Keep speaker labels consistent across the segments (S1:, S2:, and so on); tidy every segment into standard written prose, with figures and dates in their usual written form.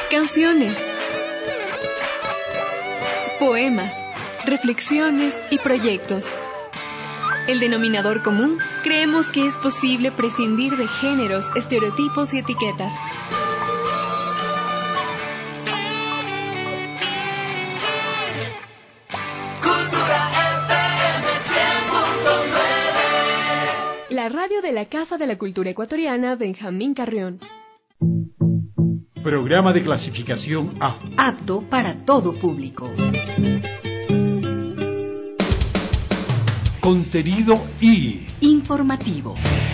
S1: canciones, poemas, reflexiones y proyectos. El denominador común, creemos que es posible prescindir de géneros, estereotipos y etiquetas. La radio de la Casa de la Cultura Ecuatoriana Benjamín Carrión.
S2: Programa de clasificación A.
S3: Apto para todo público.
S2: Contenido I.
S3: Informativo.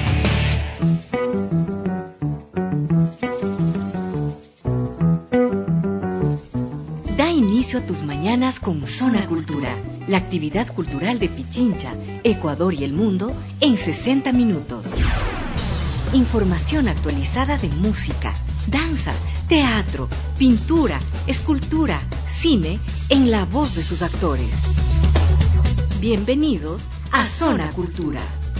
S3: Da inicio a tus mañanas con Zona Cultura, la actividad cultural de Pichincha, Ecuador y el mundo en 60 minutos. Información actualizada de música, danza, teatro, pintura, escultura, cine, en la voz de sus actores. Bienvenidos a Zona Cultura.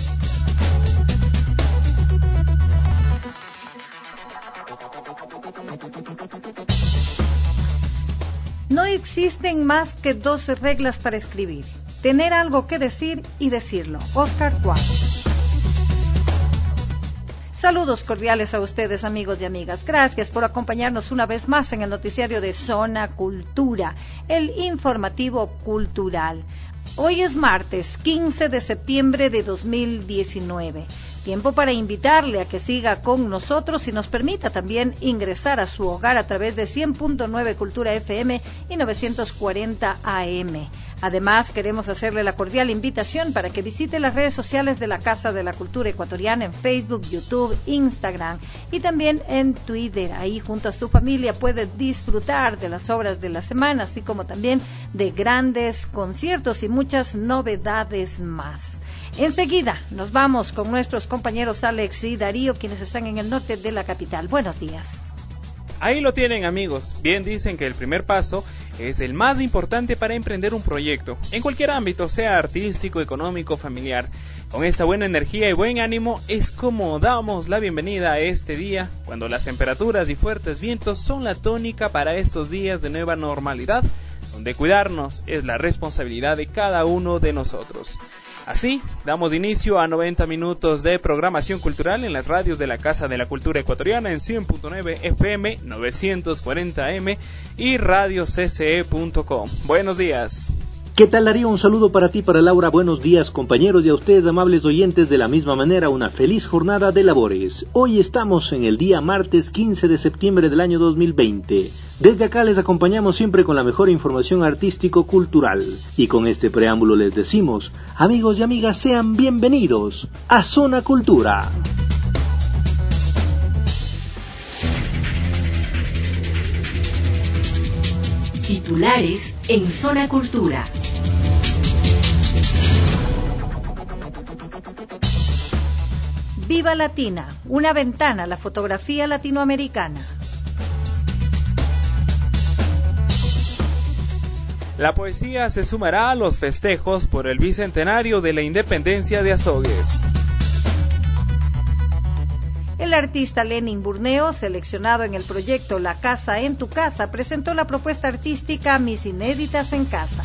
S4: No existen más que 12 reglas para escribir. Tener algo que decir y decirlo. Oscar Wilde. Saludos cordiales a ustedes, amigos y amigas. Gracias por acompañarnos una vez más en el noticiario de Zona Cultura, el informativo cultural. Hoy es martes, 15 de septiembre de 2019. Tiempo para invitarle a que siga con nosotros y nos permita también ingresar a su hogar a través de 100.9 Cultura FM y 940 AM. Además, queremos hacerle la cordial invitación para que visite las redes sociales de la Casa de la Cultura Ecuatoriana en Facebook, YouTube, Instagram y también en Twitter. Ahí junto a su familia puede disfrutar de las obras de la semana, así como también de grandes conciertos y muchas novedades más. Enseguida nos vamos con nuestros compañeros Alex y Darío, quienes están en el norte de la capital. Buenos días.
S5: Ahí lo tienen, amigos. Bien dicen que el primer paso es el más importante para emprender un proyecto, en cualquier ámbito, sea artístico, económico, familiar. Con esta buena energía y buen ánimo es como damos la bienvenida a este día, cuando las temperaturas y fuertes vientos son la tónica para estos días de nueva normalidad, donde cuidarnos es la responsabilidad de cada uno de nosotros. Así, damos inicio a 90 minutos de programación cultural en las radios de la Casa de la Cultura Ecuatoriana en 100.9 FM, 940 AM y radiocce.com. Buenos días.
S6: ¿Qué tal, Darío? Un saludo para ti, para Laura. Buenos días, compañeros, y a ustedes, amables oyentes, de la misma manera, una feliz jornada de labores. Hoy estamos en el día martes 15 de septiembre del año 2020. Desde acá les acompañamos siempre con la mejor información artístico-cultural. Y con este preámbulo les decimos, amigos y amigas, sean bienvenidos a Zona Cultura.
S3: Titulares en Zona Cultura.
S4: Viva Latina, una ventana a la fotografía latinoamericana.
S5: La poesía se sumará a los festejos por el bicentenario de la independencia de Azogues.
S4: El artista Lenin Burneo, seleccionado en el proyecto La Casa en tu Casa, presentó la propuesta artística Mis Inéditas en Casa.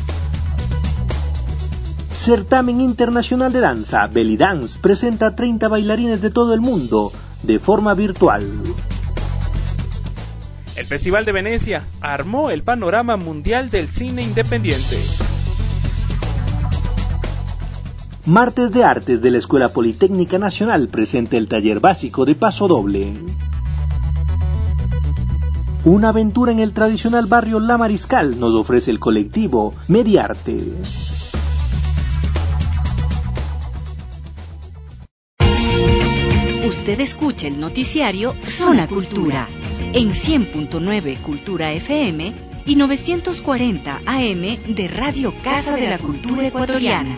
S6: Certamen Internacional de Danza, Belly Dance, presenta a 30 bailarines de todo el mundo, de forma virtual.
S5: El Festival de Venecia armó el panorama mundial del cine independiente.
S6: Martes de Artes de la Escuela Politécnica Nacional presenta el taller básico de paso doble. Una aventura en el tradicional barrio La Mariscal nos ofrece el colectivo Mediarte.
S3: Usted escucha el noticiario Zona Cultura en 100.9 Cultura FM y 940 AM de Radio Casa de la Cultura Ecuatoriana.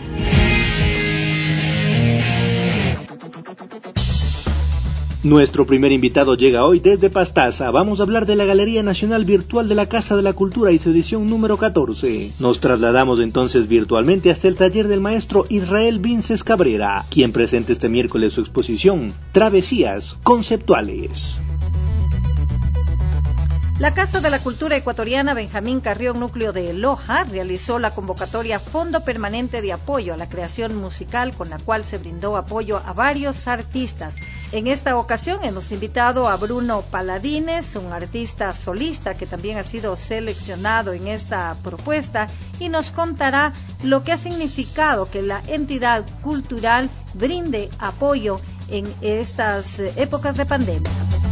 S6: Nuestro primer invitado llega hoy desde Pastaza. Vamos a hablar de la Galería Nacional Virtual de la Casa de la Cultura y su edición número 14. Nos trasladamos entonces virtualmente hasta el taller del maestro Israel Vinces Cabrera, quien presenta este miércoles su exposición Travesías Conceptuales.
S4: La Casa de la Cultura Ecuatoriana Benjamín Carrión, núcleo de Loja, realizó la convocatoria Fondo Permanente de Apoyo a la Creación Musical, con la cual se brindó apoyo a varios artistas. En esta ocasión hemos invitado a Bruno Paladines, un artista solista que también ha sido seleccionado en esta propuesta, y nos contará lo que ha significado que la entidad cultural brinde apoyo en estas épocas de pandemia.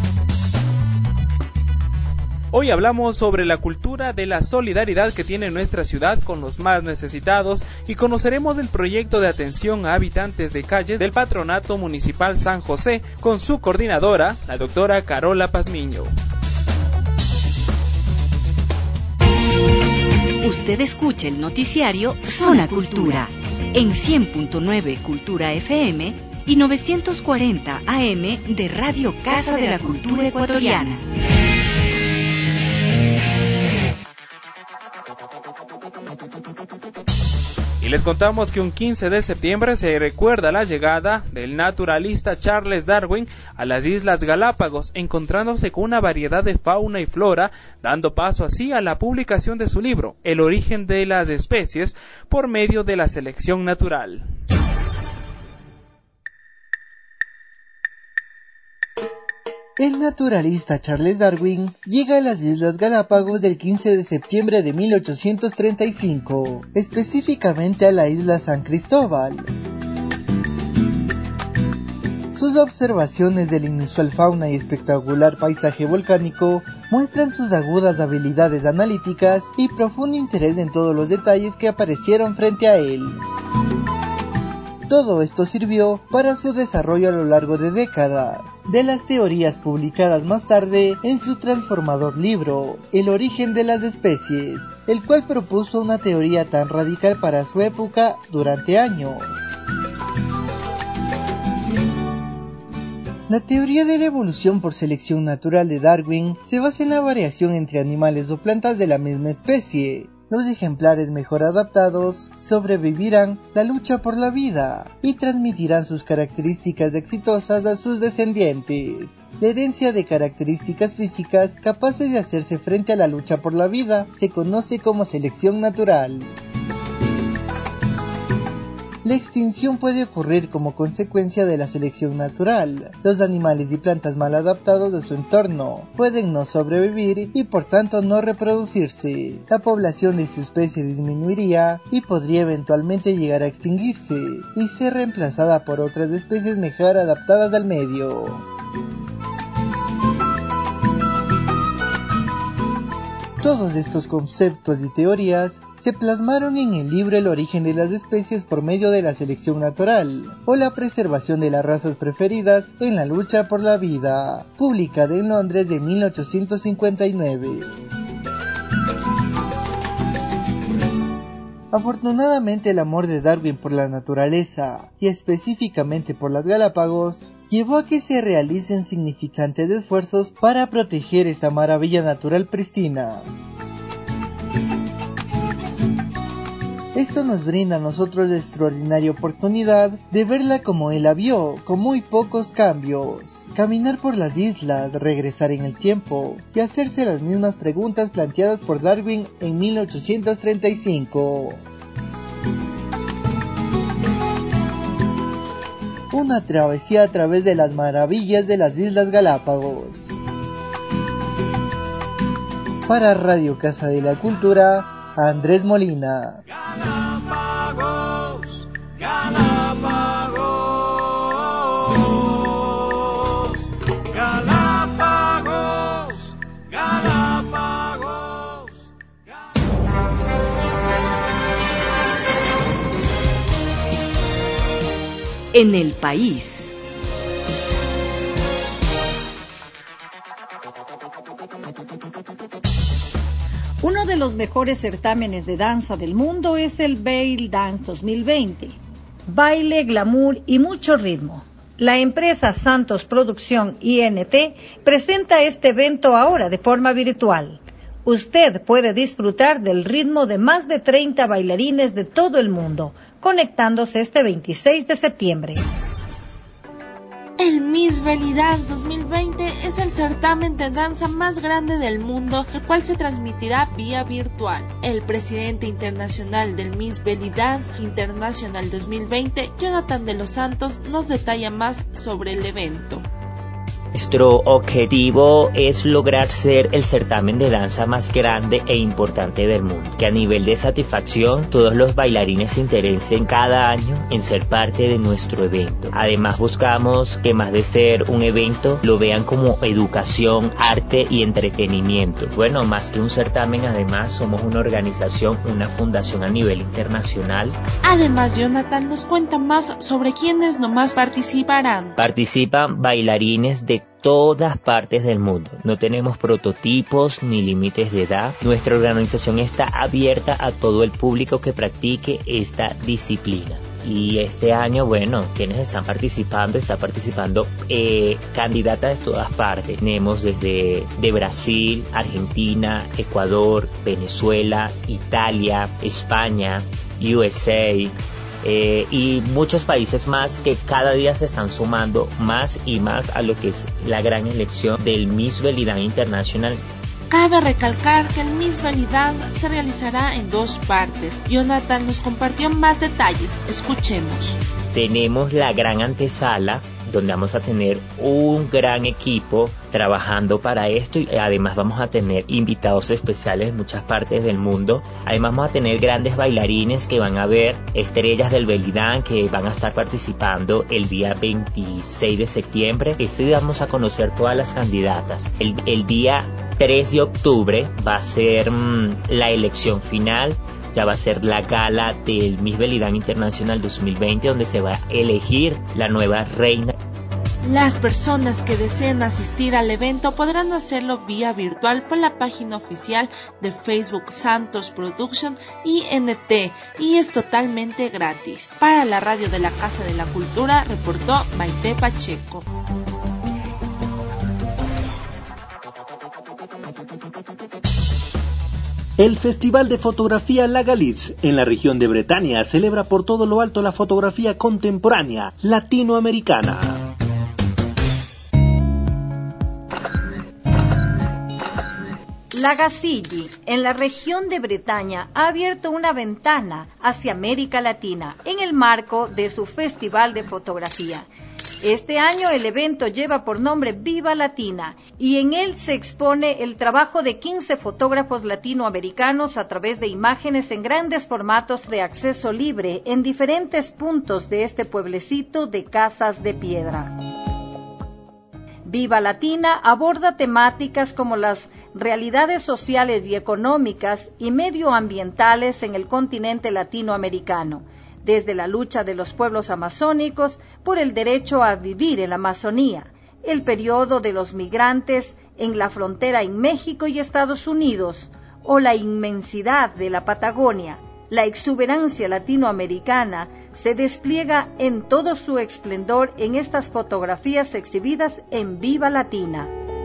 S5: Hoy hablamos sobre la cultura de la solidaridad que tiene nuestra ciudad con los más necesitados y conoceremos el proyecto de atención a habitantes de calle del Patronato Municipal San José con su coordinadora, la doctora Carola Pazmiño.
S3: Usted escucha el noticiario Zona Cultura en 100.9 Cultura FM y 940 AM de Radio Casa de la Cultura Ecuatoriana.
S5: Y les contamos que un 15 de septiembre se recuerda la llegada del naturalista Charles Darwin a las Islas Galápagos, encontrándose con una variedad de fauna y flora, dando paso así a la publicación de su libro, El origen de las especies, por medio de la selección natural.
S7: El naturalista Charles Darwin llega a las Islas Galápagos el 15 de septiembre de 1835, específicamente a la isla San Cristóbal. Sus observaciones de la inusual fauna y espectacular paisaje volcánico muestran sus agudas habilidades analíticas y profundo interés en todos los detalles que aparecieron frente a él. Todo esto sirvió para su desarrollo a lo largo de décadas, de las teorías publicadas más tarde en su transformador libro, El origen de las especies, el cual propuso una teoría tan radical para su época durante años. La teoría de la evolución por selección natural de Darwin se basa en la variación entre animales o plantas de la misma especie. Los ejemplares mejor adaptados sobrevivirán la lucha por la vida y transmitirán sus características exitosas a sus descendientes. La herencia de características físicas capaces de hacerse frente a la lucha por la vida se conoce como selección natural. La extinción puede ocurrir como consecuencia de la selección natural. Los animales y plantas mal adaptados a su entorno pueden no sobrevivir y por tanto no reproducirse. La población de su especie disminuiría y podría eventualmente llegar a extinguirse y ser reemplazada por otras especies mejor adaptadas al medio. Todos estos conceptos y teorías se plasmaron en el libro El origen de las especies por medio de la selección natural, o la preservación de las razas preferidas en la lucha por la vida, publicada en Londres de 1859. Afortunadamente, el amor de Darwin por la naturaleza, y específicamente por las Galápagos, llevó a que se realicen significantes esfuerzos para proteger esta maravilla natural pristina. Esto nos brinda a nosotros la extraordinaria oportunidad de verla como él la vio, con muy pocos cambios. Caminar por las islas, regresar en el tiempo y hacerse las mismas preguntas planteadas por Darwin en 1835. Una travesía a través de las maravillas de las Islas Galápagos. Para Radio Casa de la Cultura, Andrés Molina.
S8: Galápagos, Galápagos, Galápagos, Galápagos.
S3: En el país.
S4: Uno de los mejores certámenes de danza del mundo es el Vail Dance 2020. Baile, glamour y mucho ritmo. La empresa Santos Producción INT presenta este evento ahora de forma virtual. Usted puede disfrutar del ritmo de más de 30 bailarines de todo el mundo, conectándose este 26 de septiembre.
S8: El Miss Belly Dance 2020 es el certamen de danza más grande del mundo, el cual se transmitirá vía virtual. El presidente internacional del Miss Belly Dance International 2020, Jonathan de los Santos, nos detalla más sobre el evento.
S9: Nuestro objetivo es lograr ser el certamen de danza más grande e importante del mundo, que a nivel de satisfacción todos los bailarines se interesen cada año en ser parte de nuestro evento. Además buscamos que más de ser un evento lo vean como educación, arte y entretenimiento. Bueno, más que un certamen, además somos una organización, una fundación a nivel internacional.
S8: Además, Jonathan nos cuenta más sobre quiénes nomás participarán.
S9: Participan bailarines de todas partes del mundo. No tenemos prototipos ni límites de edad. Nuestra organización está abierta a todo el público que practique esta disciplina. Y este año, bueno, quienes están participando, está participando candidatas de todas partes. Tenemos desde de Brasil, Argentina, Ecuador, Venezuela, Italia, España, USA, y muchos países más que cada día se están sumando más y más a lo que es la gran elección del Miss Belly Dance International.
S8: Cabe recalcar que el Miss Belly Dance se realizará en 2 partes. Jonathan nos compartió más detalles. Escuchemos.
S9: Tenemos la gran antesala, donde vamos a tener un gran equipo trabajando para esto, y además vamos a tener invitados especiales de muchas partes del mundo. Además vamos a tener grandes bailarines que van a ver estrellas del belly dance que van a estar participando el día 26 de septiembre. Este día vamos a conocer todas las candidatas. El día 3 de octubre va a ser la elección final. Ya va a ser la gala del Miss Belly Dance International 2020, donde se va a elegir la nueva reina.
S8: Las personas que deseen asistir al evento podrán hacerlo vía virtual por la página oficial de Facebook Santos Production INT, y es totalmente gratis. Para la radio de la Casa de la Cultura, reportó Maite Pacheco.
S6: El Festival de Fotografía La Galitz en la región de Bretaña celebra por todo lo alto la fotografía contemporánea latinoamericana.
S4: La Gacilly, en la región de Bretaña, ha abierto una ventana hacia América Latina en el marco de su Festival de Fotografía. Este año el evento lleva por nombre Viva Latina, y en él se expone el trabajo de 15 fotógrafos latinoamericanos a través de imágenes en grandes formatos de acceso libre en diferentes puntos de este pueblecito de casas de piedra. Viva Latina aborda temáticas como las realidades sociales y económicas y medioambientales en el continente latinoamericano, desde la lucha de los pueblos amazónicos por el derecho a vivir en la Amazonía, el periodo de los migrantes en la frontera en México y Estados Unidos, o la inmensidad de la Patagonia. La exuberancia latinoamericana se despliega en todo su esplendor en estas fotografías exhibidas en Viva Latina.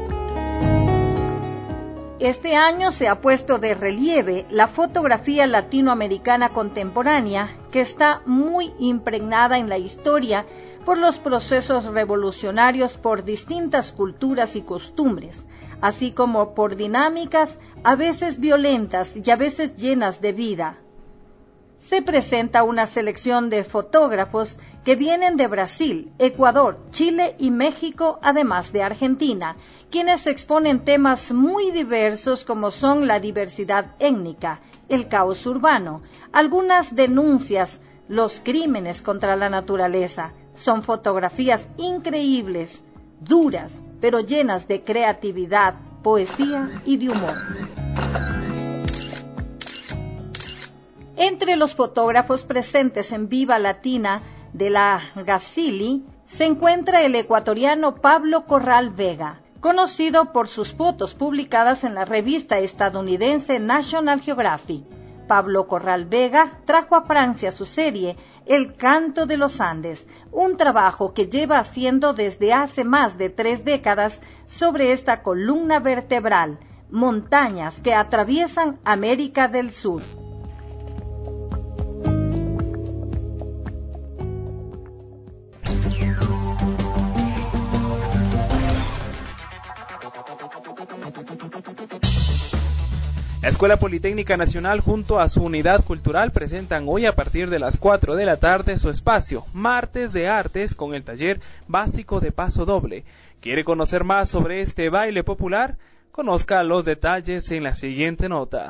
S4: Este año se ha puesto de relieve la fotografía latinoamericana contemporánea, que está muy impregnada en la historia por los procesos revolucionarios por distintas culturas y costumbres, así como por dinámicas a veces violentas y a veces llenas de vida. Se presenta una selección de fotógrafos que vienen de Brasil, Ecuador, Chile y México, además de Argentina, quienes exponen temas muy diversos como son la diversidad étnica, el caos urbano, algunas denuncias, los crímenes contra la naturaleza. Son fotografías increíbles, duras, pero llenas de creatividad, poesía y de humor. Entre los fotógrafos presentes en Viva Latina de la Gacilly se encuentra el ecuatoriano Pablo Corral Vega, conocido por sus fotos publicadas en la revista estadounidense National Geographic. Pablo Corral Vega trajo a Francia su serie El Canto de los Andes, un trabajo que lleva haciendo desde hace más de 3 décadas sobre esta columna vertebral, montañas que atraviesan América del Sur.
S5: La Escuela Politécnica Nacional junto a su unidad cultural presentan hoy a partir de las 4 de la tarde su espacio Martes de Artes con el taller básico de paso doble. ¿Quiere conocer más sobre este baile popular? Conozca los detalles en la siguiente nota.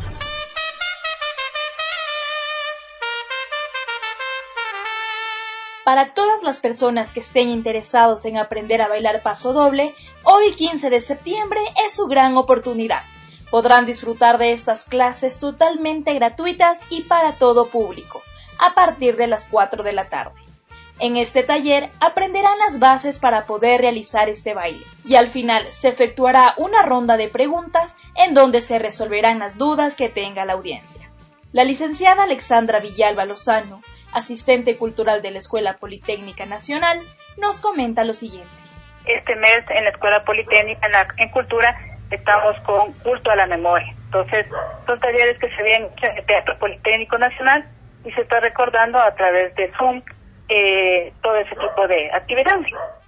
S8: Para todas las personas que estén interesados en aprender a bailar paso doble, hoy 15 de septiembre es su gran oportunidad. Podrán disfrutar de estas clases totalmente gratuitas y para todo público, a partir de las 4 de la tarde. En este taller aprenderán las bases para poder realizar este baile y al final se efectuará una ronda de preguntas en donde se resolverán las dudas que tenga la audiencia. La licenciada Alexandra Villalba Lozano, asistente cultural de la Escuela Politécnica Nacional, nos comenta lo siguiente.
S10: Este mes en la Escuela Politécnica en Cultura estamos con culto a la memoria. Entonces, son talleres que se vienen en el Teatro Politécnico Nacional y se está recordando a través de Zoom todo ese tipo de actividades.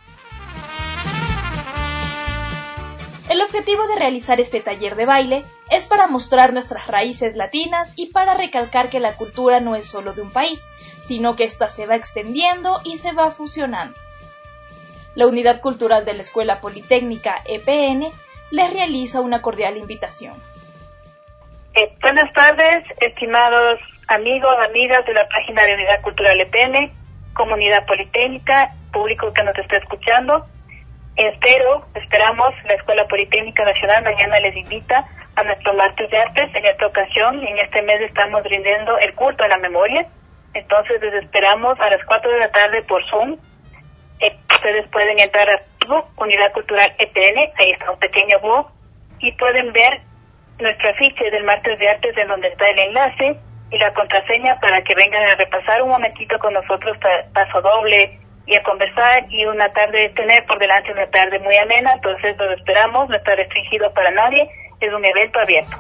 S8: El objetivo de realizar este taller de baile es para mostrar nuestras raíces latinas y para recalcar que la cultura no es solo de un país, sino que ésta se va extendiendo y se va fusionando. La Unidad Cultural de la Escuela Politécnica EPN les realiza una cordial invitación.
S10: Buenas tardes, estimados amigos, amigas de la página de Unidad Cultural EPN, Comunidad Politécnica, público que nos está escuchando. Esperamos, la Escuela Politécnica Nacional mañana les invita a nuestro Martes de Artes. En esta ocasión, en este mes estamos brindando el culto a la memoria. Entonces les esperamos a las 4 de la tarde por Zoom. Ustedes pueden entrar a Facebook, Unidad Cultural EPN, ahí está un pequeño blog, y pueden ver nuestro afiche del Martes de Artes en donde está el enlace y la contraseña para que vengan a repasar un momentito con nosotros paso doble y a conversar, y una tarde tener por delante una tarde muy amena. Entonces los esperamos, no está restringido para nadie, es un evento abierto.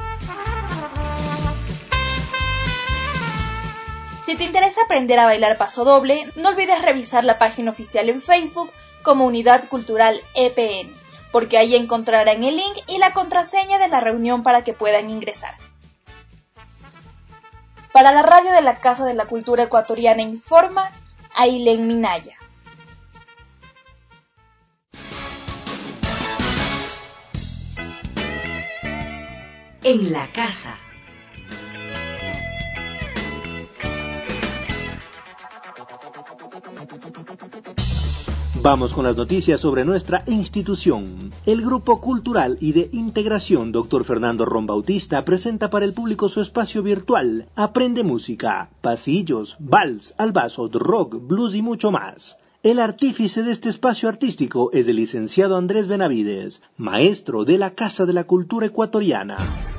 S8: Si te interesa aprender a bailar paso doble, no olvides revisar la página oficial en Facebook como Unidad Cultural EPN, porque ahí encontrarán el link y la contraseña de la reunión para que puedan ingresar. Para la radio de la Casa de la Cultura Ecuatoriana informa Ailén Minaya.
S3: En la casa.
S6: Vamos con las noticias sobre nuestra institución. El Grupo Cultural y de Integración Dr. Fernando Ron Bautista presenta para el público su espacio virtual Aprende Música, pasillos, vals, albazos, rock, blues y mucho más. El artífice de este espacio artístico es el licenciado Andrés Benavides, maestro de la Casa de la Cultura Ecuatoriana.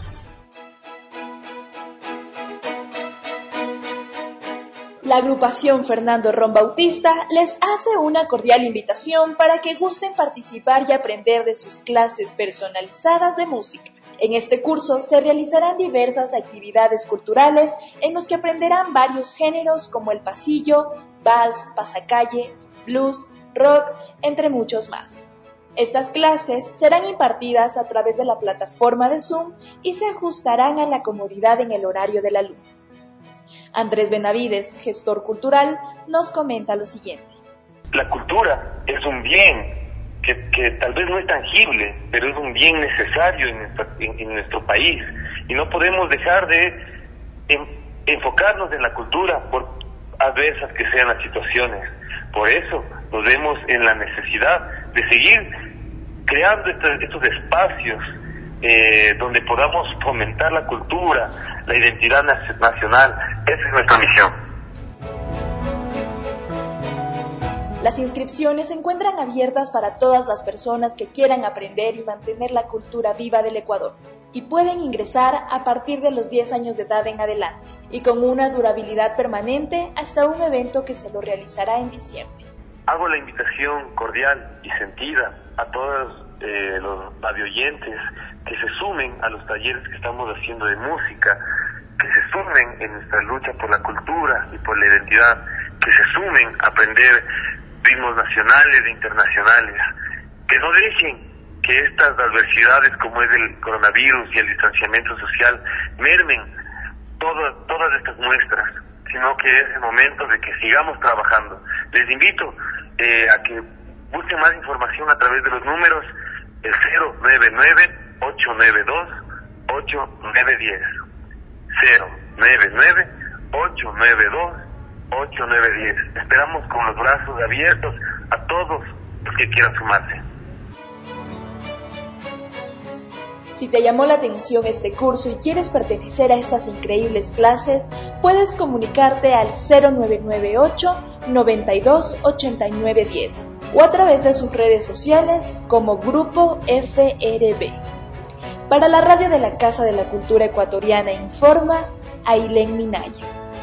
S8: La agrupación Fernando Ron Bautista les hace una cordial invitación para que gusten participar y aprender de sus clases personalizadas de música. En este curso se realizarán diversas actividades culturales en los que aprenderán varios géneros como el pasillo, vals, pasacalle, blues, rock, entre muchos más. Estas clases serán impartidas a través de la plataforma de Zoom y se ajustarán a la comodidad en el horario del alumno. Andrés Benavides, gestor cultural, nos comenta lo siguiente.
S11: La cultura es un bien que tal vez no es tangible, pero es un bien necesario en nuestro país. Y no podemos dejar de enfocarnos en la cultura, por adversas que sean las situaciones. Por eso nos vemos en la necesidad de seguir creando estos espacios donde podamos fomentar la cultura, la identidad nacional. Esa es nuestra misión.
S8: Las inscripciones se encuentran abiertas para todas las personas que quieran aprender y mantener la cultura viva del Ecuador, y pueden ingresar a partir de los 10 años de edad en adelante, y con una durabilidad permanente hasta un evento que se lo realizará en diciembre.
S11: Hago la invitación cordial y sentida a todos los radioyentes que se sumen a los talleres que estamos haciendo de música, que se sumen en nuestra lucha por la cultura y por la identidad, que se sumen a aprender ritmos nacionales e internacionales, que no dejen que estas adversidades como es el coronavirus y el distanciamiento social mermen todas estas muestras, sino que es el momento de que sigamos trabajando. Les invito a que busquen más información a través de los números, el 099-892-8910, 099-892-8910. Esperamos con los brazos abiertos a todos los que quieran sumarse.
S8: Si te llamó la atención este curso y quieres pertenecer a estas increíbles clases, puedes comunicarte al 0998-928910 o a través de sus redes sociales como Grupo FRB. Para la radio de la Casa de la Cultura Ecuatoriana informa Ailén Minaya.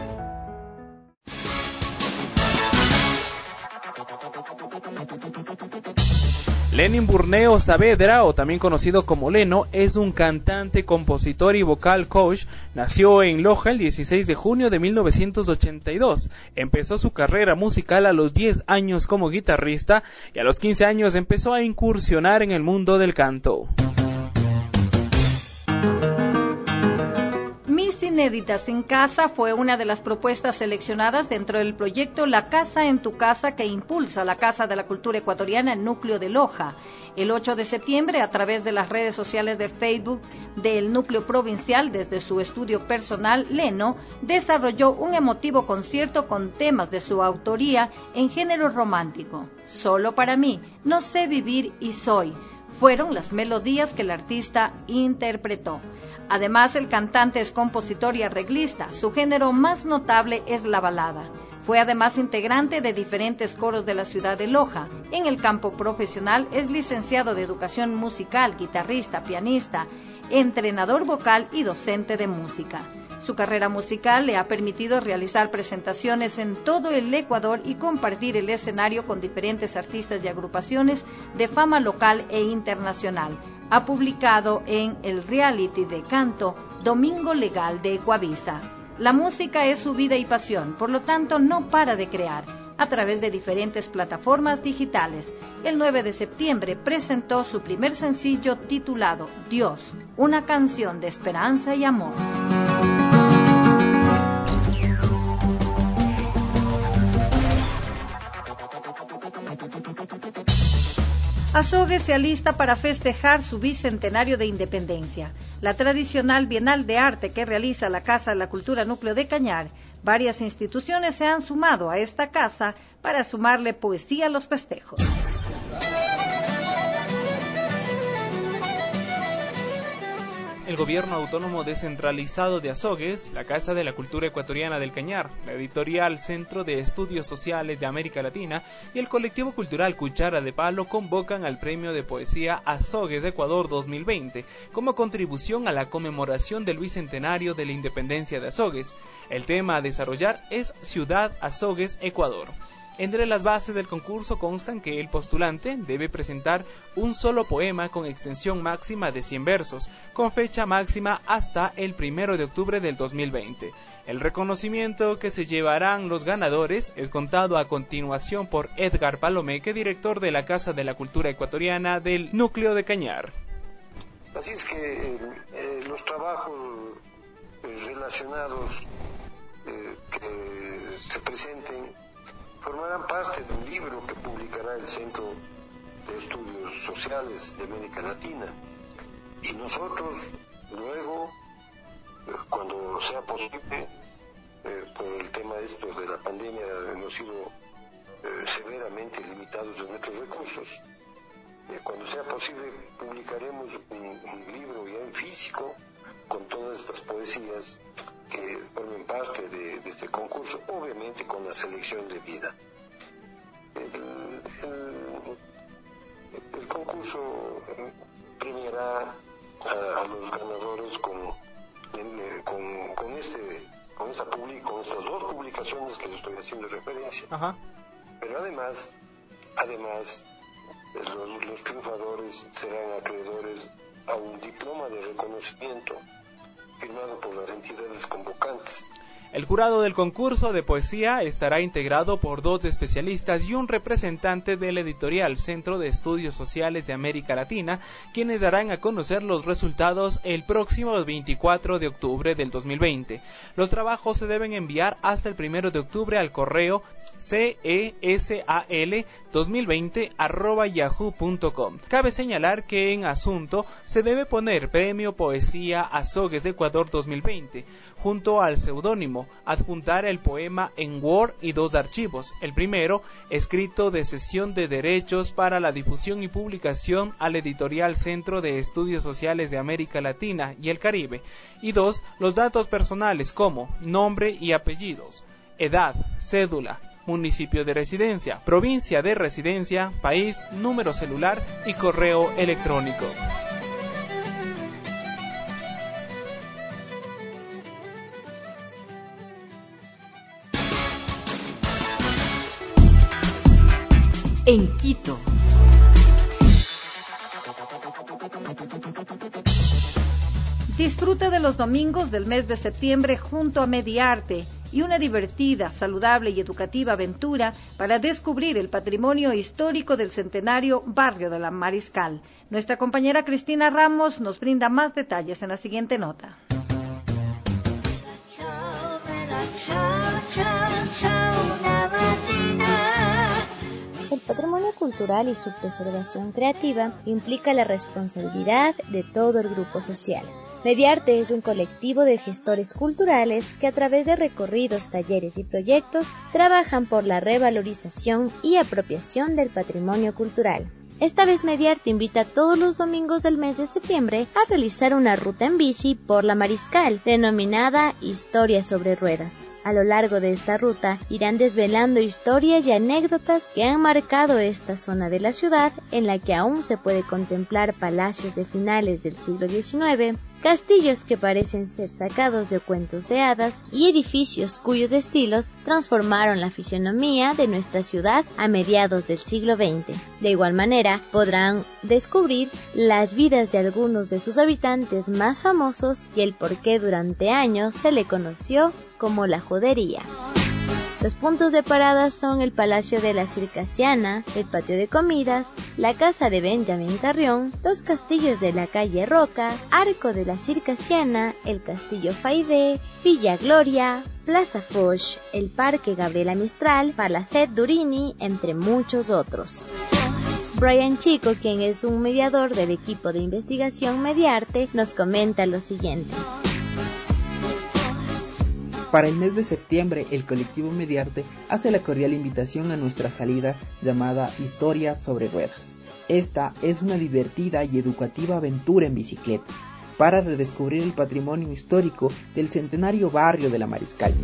S5: Lenin Burneo Saavedra, o también conocido como Leno, es un cantante, compositor y vocal coach. Nació en Loja el 16 de junio de 1982. Empezó su carrera musical a los 10 años como guitarrista y a los 15 años empezó a incursionar en el mundo del canto.
S4: Mis Inéditas en Casa fue una de las propuestas seleccionadas dentro del proyecto La Casa en tu Casa que impulsa la Casa de la Cultura Ecuatoriana Núcleo de Loja. El 8 de septiembre, a través de las redes sociales de Facebook del Núcleo Provincial, desde su estudio personal, Leno desarrolló un emotivo concierto con temas de su autoría en género romántico. Solo para mí, No sé vivir y soy, fueron las melodías que el artista interpretó. Además, el cantante es compositor y arreglista. Su género más notable es la balada. Fue además integrante de diferentes coros de la ciudad de Loja. En el campo profesional es licenciado de Educación Musical, guitarrista, pianista, entrenador vocal y docente de música. Su carrera musical le ha permitido realizar presentaciones en todo el Ecuador y compartir el escenario con diferentes artistas y agrupaciones de fama local e internacional. Ha publicado en el reality de canto Domingo Legal de Ecuavisa. La música es su vida y pasión, por lo tanto no para de crear a través de diferentes plataformas digitales. El 9 de septiembre presentó su primer sencillo titulado Dios, una canción de esperanza y amor. Azogues se alista para festejar su bicentenario de independencia. La tradicional Bienal de Arte que realiza la Casa de la Cultura Núcleo de Cañar, varias instituciones se han sumado a esta casa para sumarle poesía a los festejos.
S5: El Gobierno Autónomo Descentralizado de Azogues, la Casa de la Cultura Ecuatoriana del Cañar, la editorial Centro de Estudios Sociales de América Latina y el colectivo cultural Cuchara de Palo convocan al Premio de Poesía Azogues Ecuador 2020 como contribución a la conmemoración del bicentenario de la independencia de Azogues. El tema a desarrollar es Ciudad Azogues Ecuador. Entre las bases del concurso constan que el postulante debe presentar un solo poema con extensión máxima de 100 versos, con fecha máxima hasta el 1 de octubre del 2020. El reconocimiento que se llevarán los ganadores es contado a continuación por Edgar Palomeque, director de la Casa de la Cultura Ecuatoriana del Núcleo de Cañar.
S12: Así es que los trabajos relacionados que se presenten formarán parte de un libro que publicará el Centro de Estudios Sociales de América Latina. Y nosotros, luego, cuando sea posible, por el tema de la pandemia, hemos sido severamente limitados en nuestros recursos. Cuando sea posible, publicaremos un libro ya en físico con todas estas poesías que formen parte de este concurso, obviamente con la selección debida. El concurso premiará a los ganadores con estas dos publicaciones que les estoy haciendo referencia. Ajá. Pero además los triunfadores serán acreedores a un diploma de reconocimiento firmado por las entidades convocantes.
S5: El jurado del concurso de poesía estará integrado por 2 especialistas y un representante del editorial Centro de Estudios Sociales de América Latina, quienes darán a conocer los resultados el próximo 24 de octubre del 2020. Los trabajos se deben enviar hasta el 1 de octubre al correo cesal2020@yahoo.com. Cabe señalar que en asunto se debe poner Premio Poesía Azogues de Ecuador 2020, junto al seudónimo, adjuntar el poema en Word y 2 archivos. El primero, escrito de cesión de derechos para la difusión y publicación al editorial Centro de Estudios Sociales de América Latina y el Caribe. Y 2, los datos personales como nombre y apellidos, edad, cédula, municipio de residencia, provincia de residencia, país, número celular y correo electrónico.
S3: En Quito.
S4: Disfrute de los domingos del mes de septiembre junto a Mediarte y una divertida, saludable y educativa aventura para descubrir el patrimonio histórico del centenario Barrio de la Mariscal. Nuestra compañera Cristina Ramos nos brinda más detalles en la siguiente nota.
S13: El patrimonio cultural y su preservación creativa implica la responsabilidad de todo el grupo social. Mediarte es un colectivo de gestores culturales que a través de recorridos, talleres y proyectos trabajan por la revalorización y apropiación del patrimonio cultural. Esta vez Mediarte invita todos los domingos del mes de septiembre a realizar una ruta en bici por la Mariscal, denominada Historia sobre Ruedas. A lo largo de esta ruta irán desvelando historias y anécdotas que han marcado esta zona de la ciudad, en la que aún se puede contemplar palacios de finales del siglo XIX, castillos que parecen ser sacados de cuentos de hadas y edificios cuyos estilos transformaron la fisonomía de nuestra ciudad a mediados del siglo XX. De igual manera, podrán descubrir las vidas de algunos de sus habitantes más famosos y el por qué durante años se le conoció como la Jodería. Los puntos de parada son el Palacio de la Circassiana, el Patio de Comidas, la Casa de Benjamín Carrión, los castillos de la Calle Roca, Arco de la Circassiana, el Castillo Faidé, Villa Gloria, Plaza Foch, el Parque Gabriela Mistral, Palacet Durini, entre muchos otros. Brian Chico, quien es un mediador del equipo de investigación Mediarte, nos comenta lo siguiente.
S14: Para el mes de septiembre, el colectivo Mediarte hace la cordial invitación a nuestra salida llamada Historia sobre Ruedas. Esta es una divertida y educativa aventura en bicicleta para redescubrir el patrimonio histórico del centenario Barrio de la Mariscal.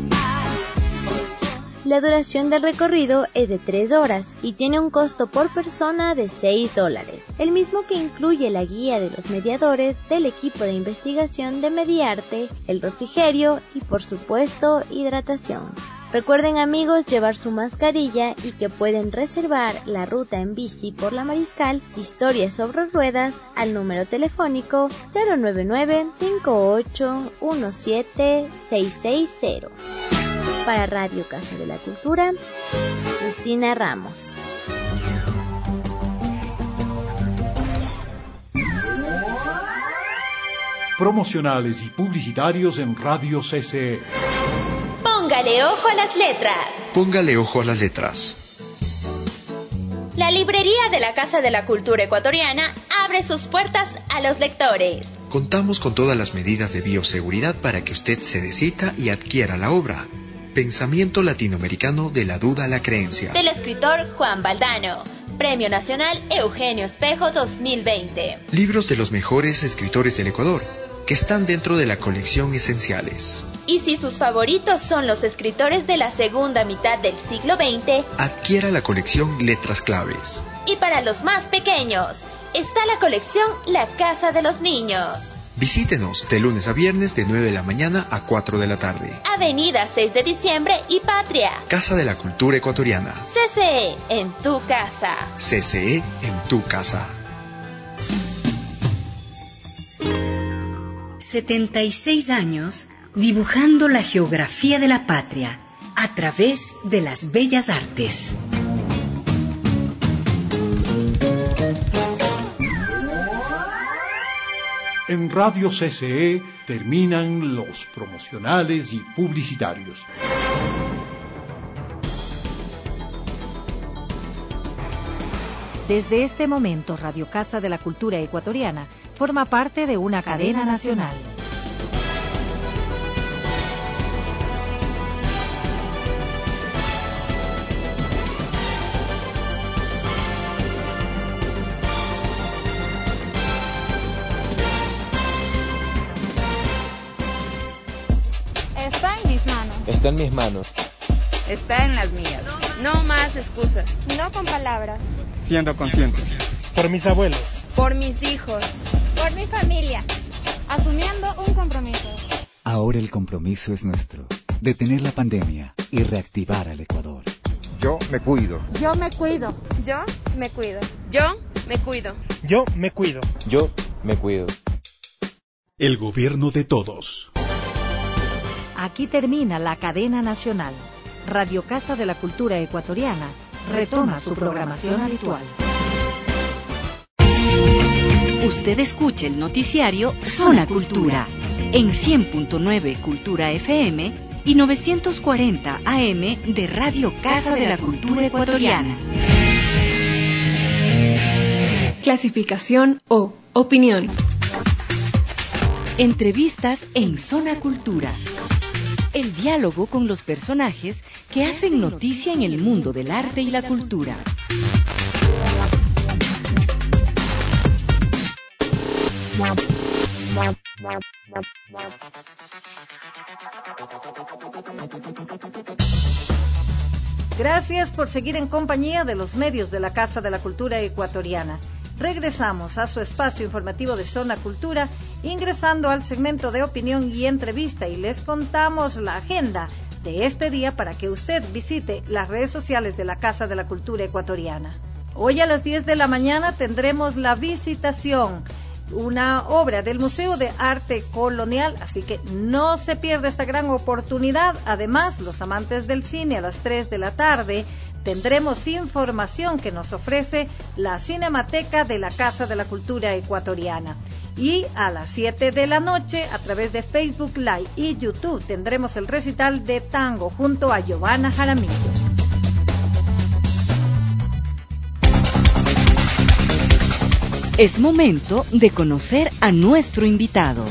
S13: La duración del recorrido es de 3 horas y tiene un costo por persona de $6, el mismo que incluye la guía de los mediadores del equipo de investigación de Mediarte, el refrigerio y por supuesto hidratación. Recuerden amigos llevar su mascarilla y que pueden reservar la ruta en bici por la Mariscal Historia sobre Ruedas al número telefónico 099-5817-660. Para Radio Casa de la Cultura, Cristina Ramos.
S2: Promocionales y publicitarios en Radio CCE.
S15: Póngale ojo a las letras.
S16: Póngale ojo a las letras.
S15: La librería de la Casa de la Cultura Ecuatoriana abre sus puertas a los lectores.
S16: Contamos con todas las medidas de bioseguridad para que usted se decida y adquiera la obra. Pensamiento latinoamericano de la duda a la creencia.
S15: Del escritor Juan Valdano. Premio Nacional Eugenio Espejo 2020.
S16: Libros de los mejores escritores del Ecuador, que están dentro de la colección Esenciales.
S15: Y si sus favoritos son los escritores de la segunda mitad del siglo XX,
S16: adquiera la colección Letras Claves.
S15: Y para los más pequeños, está la colección La Casa de los Niños.
S16: Visítenos de lunes a viernes de 9 de la mañana a 4 de la tarde.
S15: Avenida 6 de Diciembre y Patria.
S16: Casa de la Cultura Ecuatoriana.
S15: CCE en tu casa.
S16: CCE en tu casa.
S3: 76 años dibujando la geografía de la patria a través de las bellas artes.
S2: En Radio CCE terminan los promocionales y publicitarios.
S4: Desde este momento, Radio Casa de la Cultura Ecuatoriana forma parte de una cadena nacional.
S17: Está en mis manos.
S18: Está en mis manos.
S19: Está en las mías.
S17: No más excusas.
S19: No con palabras.
S20: Siendo conscientes.
S21: Por mis abuelos.
S17: Por mis hijos.
S19: Por mi familia.
S17: Asumiendo un compromiso.
S22: Ahora el compromiso es nuestro. Detener la pandemia y reactivar al Ecuador.
S18: Yo me cuido.
S19: Yo me cuido. Yo me cuido.
S17: Yo me cuido.
S21: Yo me cuido.
S18: Yo me cuido.
S23: El gobierno de todos.
S4: Aquí termina la cadena nacional. Radio Casa de la Cultura Ecuatoriana retoma su programación habitual.
S3: Usted escucha el noticiario Zona Cultura en 100.9 Cultura FM y 940 AM de Radio Casa de la Cultura Ecuatoriana.
S1: Clasificación O. Opinión.
S3: Entrevistas en Zona Cultura. El diálogo con los personajes que hacen noticia en el mundo del arte y la cultura.
S4: Gracias por seguir en compañía de los medios de la Casa de la Cultura Ecuatoriana. Regresamos a su espacio informativo de Zona Cultura, ingresando al segmento de opinión y entrevista, y les contamos la agenda de este día para que usted visite las redes sociales de la Casa de la Cultura Ecuatoriana. Hoy a las 10 de la mañana tendremos La Visitación, una obra del Museo de Arte Colonial, así que no se pierda esta gran oportunidad. Además, los amantes del cine, a las 3 de la tarde tendremos información que nos ofrece la Cinemateca de la Casa de la Cultura Ecuatoriana. Y a las 7 de la noche, a través de Facebook Live y YouTube, tendremos el recital de tango junto a Giovanna Jaramillo.
S3: Es momento de conocer a nuestro invitado.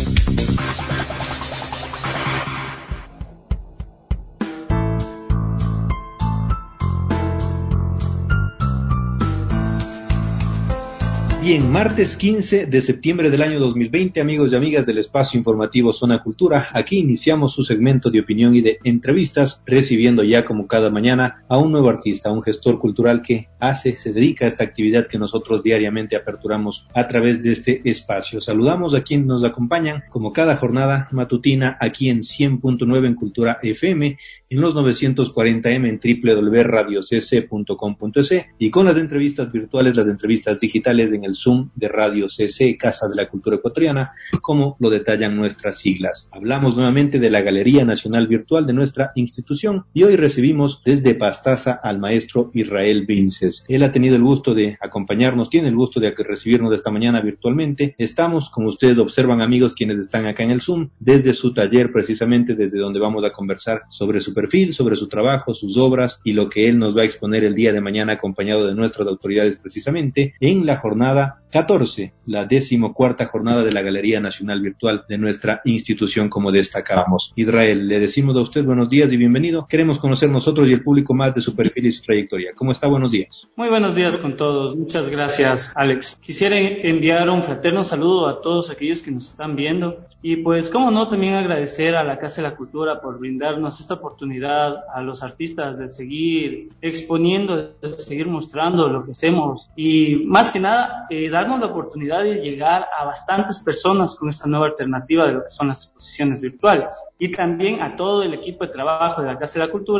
S6: Bien, martes 15 de septiembre del año 2020, amigos y amigas del espacio informativo Zona Cultura, aquí iniciamos su segmento de opinión y de entrevistas, recibiendo ya como cada mañana a un nuevo artista, un gestor cultural que se dedica a esta actividad que nosotros diariamente aperturamos a través de este espacio. Saludamos a quienes nos acompañan como cada jornada matutina aquí en 100.9 en Cultura FM, en los 940M en www.radiocc.com.es y con las entrevistas virtuales, las entrevistas digitales en el Zoom de Radio CC, Casa de la Cultura Ecuatoriana, como lo detallan nuestras siglas. Hablamos nuevamente de la Galería Nacional Virtual de nuestra institución y hoy recibimos desde Pastaza al maestro Israel Vinces. Él ha tenido el gusto de acompañarnos, tiene el gusto de recibirnos esta mañana virtualmente. Estamos, como ustedes observan, amigos, quienes están acá en el Zoom, desde su taller, precisamente desde donde vamos a conversar sobre su perfil, sobre su trabajo, sus obras y lo que él nos va a exponer el día de mañana, acompañado de nuestras autoridades, precisamente en la jornada 14, la 14ª jornada de la Galería Nacional Virtual de nuestra institución, como destacábamos. Israel, le decimos a usted buenos días y bienvenido. Queremos conocer nosotros y el público más de su perfil y su trayectoria. ¿Cómo está? Buenos días.
S24: Muy buenos días con todos. Muchas gracias, Alex. Quisiera enviar un fraterno saludo a todos aquellos que nos están viendo y pues, cómo no, también agradecer a la Casa de la Cultura por brindarnos esta oportunidad a los artistas de seguir exponiendo, de seguir mostrando lo que hacemos y más que nada darnos la oportunidad de llegar a bastantes personas con esta nueva alternativa de lo que son las exposiciones virtuales, y también a todo el equipo de trabajo de la Casa de la Cultura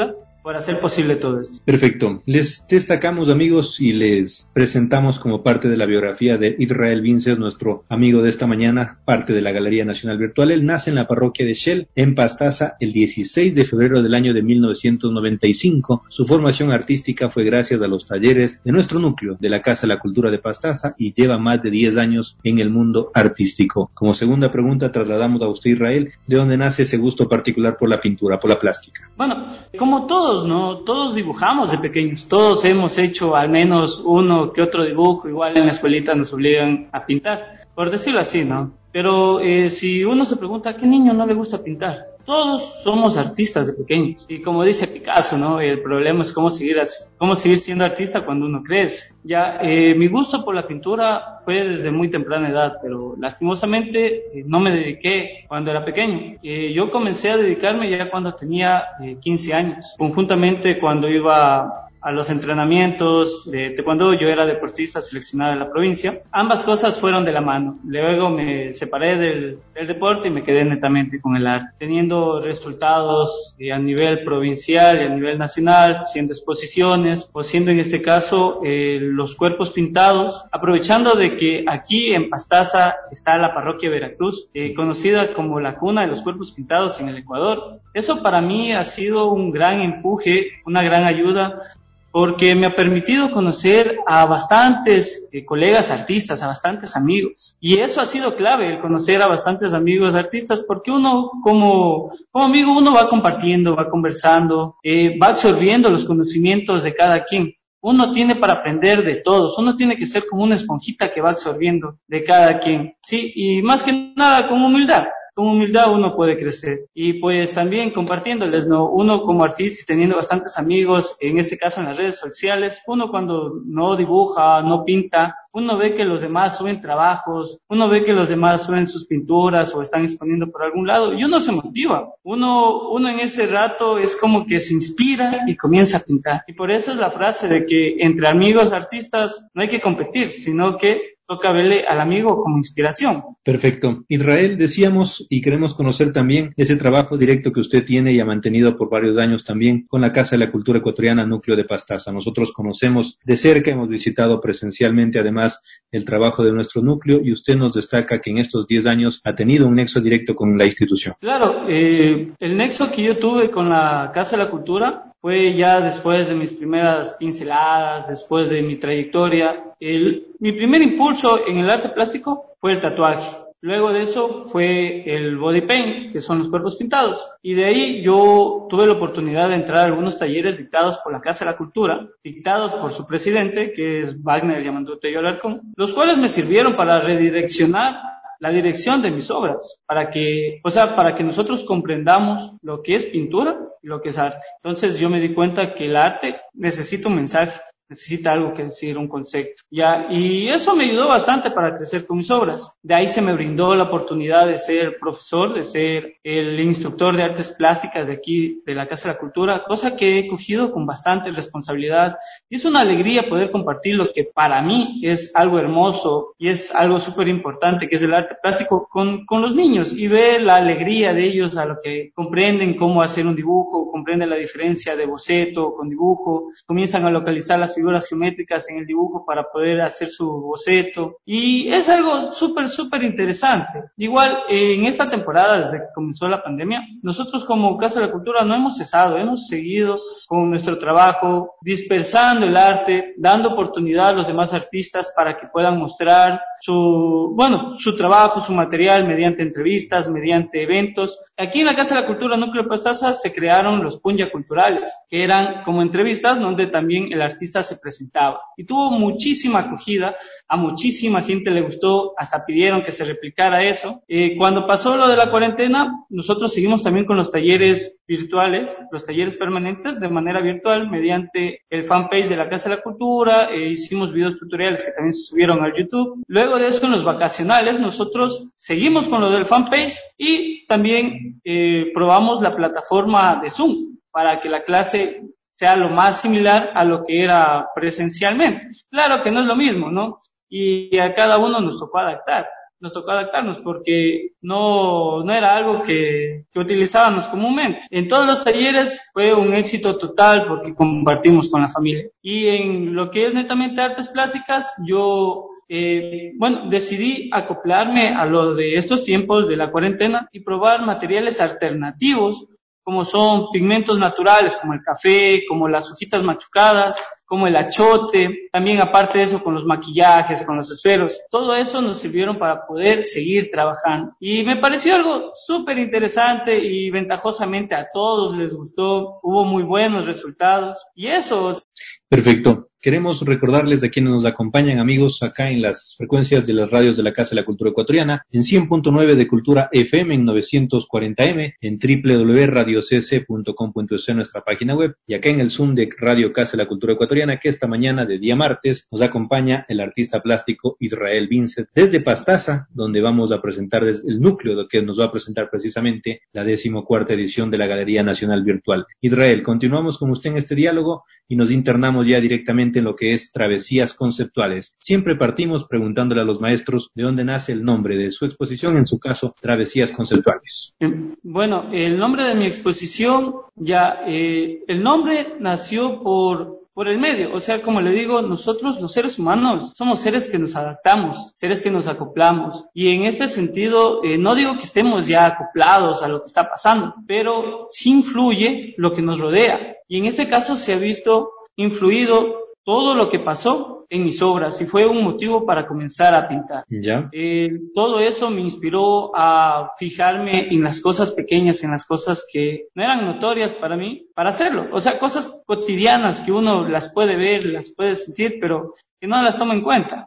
S24: por hacer posible todo esto.
S6: Perfecto. Les destacamos, amigos, y les presentamos como parte de la biografía de Israel Vinces, nuestro amigo de esta mañana, parte de la Galería Nacional Virtual. Él nace en la parroquia de Shell, en Pastaza, el 16 de febrero del año de 1995. Su formación artística fue gracias a los talleres de nuestro núcleo de la Casa de la Cultura de Pastaza y lleva más de 10 años en el mundo artístico. Como segunda pregunta, trasladamos a usted, Israel, ¿de dónde nace ese gusto particular por la pintura, por la plástica?
S24: Bueno, como todos, ¿no? Todos dibujamos de pequeños, todos hemos hecho al menos uno que otro dibujo, igual en la escuelita nos obligan a pintar, por decirlo así, ¿no? Pero si uno se pregunta, ¿a qué niño no le gusta pintar? Todos somos artistas de pequeños. Y como dice Picasso, ¿no? El problema es cómo seguir siendo artista cuando uno crece. Ya, mi gusto por la pintura fue desde muy temprana edad, pero lastimosamente no me dediqué cuando era pequeño. Yo comencé a dedicarme ya cuando tenía 15 años, conjuntamente cuando iba a los entrenamientos de taekwondo. Yo era deportista seleccionado de la provincia. Ambas cosas fueron de la mano. Luego me separé del deporte y me quedé netamente con el arte, teniendo resultados a nivel provincial y a nivel nacional, haciendo exposiciones o siendo en este caso los cuerpos pintados, aprovechando de que aquí en Pastaza está la parroquia de Veracruz, conocida como la cuna de los cuerpos pintados en el Ecuador. Eso para mí ha sido un gran empuje, una gran ayuda, porque me ha permitido conocer a bastantes colegas artistas, a bastantes amigos. Y eso ha sido clave, el conocer a bastantes amigos artistas, porque uno como amigo uno va compartiendo, va conversando, va absorbiendo los conocimientos de cada quien. Uno tiene para aprender de todos, uno tiene que ser como una esponjita que va absorbiendo de cada quien, sí, y más que nada con humildad. Con humildad uno puede crecer. Y pues también compartiéndoles, ¿no? Uno como artista y teniendo bastantes amigos, en este caso en las redes sociales, uno cuando no dibuja, no pinta, uno ve que los demás suben trabajos, uno ve que los demás suben sus pinturas o están exponiendo por algún lado y uno se motiva. Uno en ese rato es como que se inspira y comienza a pintar. Y por eso es la frase de que entre amigos artistas no hay que competir, sino que toca verle al amigo como inspiración.
S6: Perfecto. Israel, decíamos y queremos conocer también ese trabajo directo que usted tiene y ha mantenido por varios años también con la Casa de la Cultura Ecuatoriana, Núcleo de Pastaza. Nosotros conocemos de cerca, hemos visitado presencialmente además el trabajo de nuestro núcleo y usted nos destaca que en estos 10 años ha tenido un nexo directo con la institución.
S24: Claro, el nexo que yo tuve con la Casa de la Cultura fue ya después de mis primeras pinceladas, después de mi trayectoria. Mi primer impulso en el arte plástico fue el tatuaje. Luego de eso fue el body paint, que son los cuerpos pintados. Y de ahí yo tuve la oportunidad de entrar a algunos talleres dictados por la Casa de la Cultura, dictados por su presidente, que es Wagner Yamandu Tello Alarcón, los cuales me sirvieron para redireccionar la dirección de mis obras, para que nosotros comprendamos lo que es pintura y lo que es arte. Entonces yo me di cuenta que el arte necesita un mensaje, necesita algo que decir, un concepto, ¿ya? Y eso me ayudó bastante para crecer con mis obras. De ahí se me brindó la oportunidad de ser profesor, de ser el instructor de artes plásticas de aquí, de la Casa de la Cultura, cosa que he cogido con bastante responsabilidad. Y es una alegría poder compartir lo que para mí es algo hermoso y es algo súper importante, que es el arte plástico con los niños, y ver la alegría de ellos a lo que comprenden cómo hacer un dibujo, comprenden la diferencia de boceto con dibujo, comienzan a localizar las figuras geométricas en el dibujo para poder hacer su boceto, y es algo súper interesante. Igual en esta temporada, desde que comenzó la pandemia, nosotros como Casa de la Cultura no hemos cesado, hemos seguido con nuestro trabajo, dispersando el arte, dando oportunidad a los demás artistas para que puedan mostrar su trabajo, su material, mediante entrevistas, mediante eventos. Aquí en la Casa de la Cultura Núcleo de Pastaza se crearon los Punya Culturales, que eran como entrevistas donde también el artista se presentaba. Y tuvo muchísima acogida, a muchísima gente le gustó, hasta pidieron que se replicara eso. Cuando pasó lo de la cuarentena, nosotros seguimos también con los talleres virtuales, los talleres permanentes de manera virtual mediante el fanpage de la Casa de la Cultura. Hicimos videos tutoriales que también se subieron al YouTube. Luego de eso, en los vacacionales, nosotros seguimos con lo del fanpage y también probamos la plataforma de Zoom para que la clase sea lo más similar a lo que era presencialmente. Claro que no es lo mismo, ¿no? Y a cada uno nos tocó adaptar. nos tocó adaptarnos porque no era algo que utilizábamos comúnmente. En todos los talleres fue un éxito total porque compartimos con la familia. Y en lo que es netamente artes plásticas, yo decidí acoplarme a lo de estos tiempos de la cuarentena y probar materiales alternativos como son pigmentos naturales como el café, como las hojitas machucadas, como el achote, también aparte de eso con los maquillajes, con los esferos. Todo eso nos sirvieron para poder seguir trabajando. Y me pareció algo súper interesante y ventajosamente a todos les gustó, hubo muy buenos resultados. Y eso.
S6: Perfecto. Queremos recordarles a quienes nos acompañan, amigos, acá en las frecuencias de las radios de la Casa de la Cultura Ecuatoriana, en 100.9 de Cultura FM, en 940M, en www.radiocc.com.es, nuestra página web, y acá en el Zoom de Radio Casa de la Cultura Ecuatoriana, que esta mañana de día martes nos acompaña el artista plástico Israel Vincent desde Pastaza, donde vamos a presentar desde el núcleo de que nos va a presentar precisamente la 14ª edición de la Galería Nacional Virtual. Israel, continuamos con usted en este diálogo y nos internamos ya directamente en lo que es travesías conceptuales. Siempre partimos preguntándole a los maestros de dónde nace el nombre de su exposición, en su caso, Travesías Conceptuales.
S24: Bueno, el nombre de mi exposición, el nombre nació por el medio, o sea, como le digo, nosotros los seres humanos somos seres que nos adaptamos, seres que nos acoplamos, y en este sentido, no digo que estemos ya acoplados a lo que está pasando, pero sí influye lo que nos rodea, y en este caso se ha visto influido todo lo que pasó en mis obras y fue un motivo para comenzar a pintar.
S6: ¿Ya?
S24: Todo eso me inspiró a fijarme en las cosas pequeñas, en las cosas que no eran notorias para mí, para hacerlo. O sea, cosas cotidianas que uno las puede ver, las puede sentir, pero que no las toma en cuenta.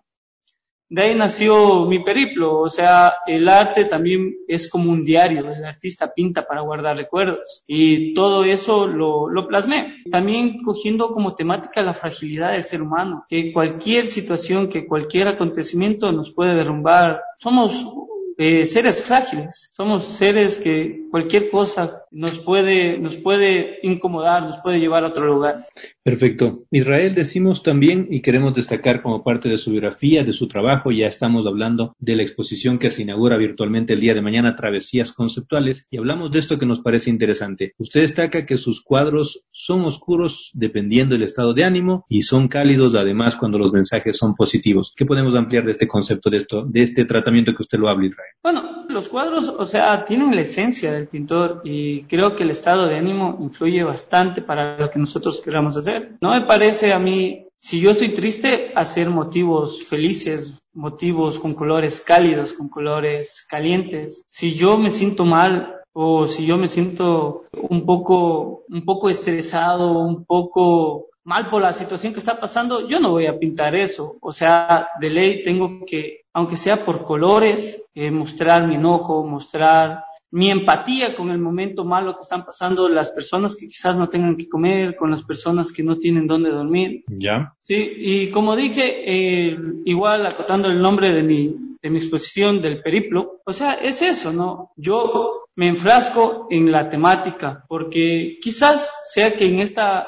S24: De ahí nació mi periplo, o sea, el arte también es como un diario, el artista pinta para guardar recuerdos y todo eso lo plasmé. También cogiendo como temática la fragilidad del ser humano, que cualquier situación, que cualquier acontecimiento nos puede derrumbar. Somos seres frágiles, somos seres que cualquier cosa nos puede incomodar, nos puede llevar a otro lugar.
S6: Perfecto. Israel, decimos también, y queremos destacar como parte de su biografía, de su trabajo, ya estamos hablando de la exposición que se inaugura virtualmente el día de mañana, Travesías Conceptuales, y hablamos de esto que nos parece interesante. Usted destaca que sus cuadros son oscuros dependiendo del estado de ánimo y son cálidos además cuando los mensajes son positivos. ¿Qué podemos ampliar de este concepto, de este tratamiento que usted lo habla, Israel?
S24: Bueno, los cuadros, o sea, tienen la esencia del pintor y creo que el estado de ánimo influye bastante para lo que nosotros queramos hacer. No me parece a mí, si yo estoy triste, hacer motivos felices, motivos con colores cálidos, con colores calientes. Si yo me siento mal o si yo me siento un poco estresado, un poco mal por la situación que está pasando, yo no voy a pintar eso. O sea, de ley tengo que, aunque sea por colores, mostrar mi enojo, mostrar mi empatía con el momento malo que están pasando las personas que quizás no tengan que comer, con las personas que no tienen dónde dormir.
S6: ¿Ya?
S24: Sí, y como dije, igual acotando el nombre de mi exposición del periplo, o sea, es eso, ¿no? Yo me enfrasco en la temática, porque quizás sea que en esta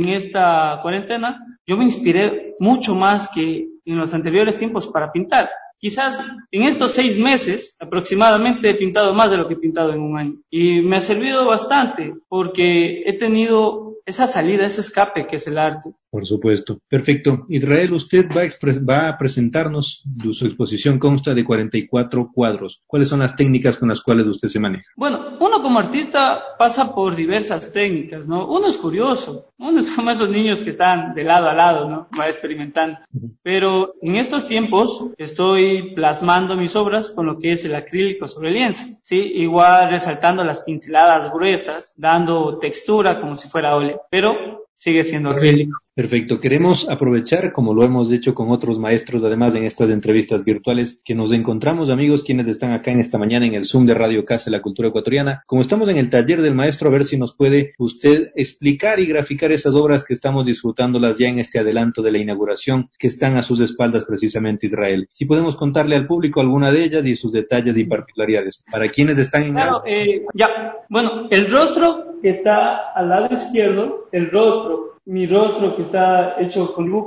S24: cuarentena yo me inspiré mucho más que en los anteriores tiempos para pintar. Quizás en estos 6 meses aproximadamente he pintado más de lo que he pintado en un año. Y me ha servido bastante porque he tenido esa salida, ese escape que es el arte.
S6: Por supuesto. Perfecto. Israel, usted va a presentarnos, su exposición consta de 44 cuadros. ¿Cuáles son las técnicas con las cuales usted se maneja?
S24: Bueno, uno como artista pasa por diversas técnicas, ¿no? Uno es curioso, uno es como esos niños que están de lado a lado, ¿no? Va experimentando. Pero en estos tiempos estoy plasmando mis obras con lo que es el acrílico sobre lienzo, ¿sí? Igual resaltando las pinceladas gruesas, dando textura como si fuera óleo, pero sigue siendo acrílico.
S6: Perfecto. Queremos aprovechar, como lo hemos hecho con otros maestros, además en estas entrevistas virtuales, que nos encontramos, amigos, quienes están acá en esta mañana en el Zoom de Radio Casa de la Cultura Ecuatoriana. Como estamos en el taller del maestro, a ver si nos puede usted explicar y graficar esas obras que estamos disfrutándolas ya en este adelanto de la inauguración, que están a sus espaldas precisamente, Israel. Si podemos contarle al público alguna de ellas y sus detalles y particularidades. Para quienes están en...
S24: Claro, bueno, el rostro que está al lado izquierdo, mi rostro que está hecho con lujo,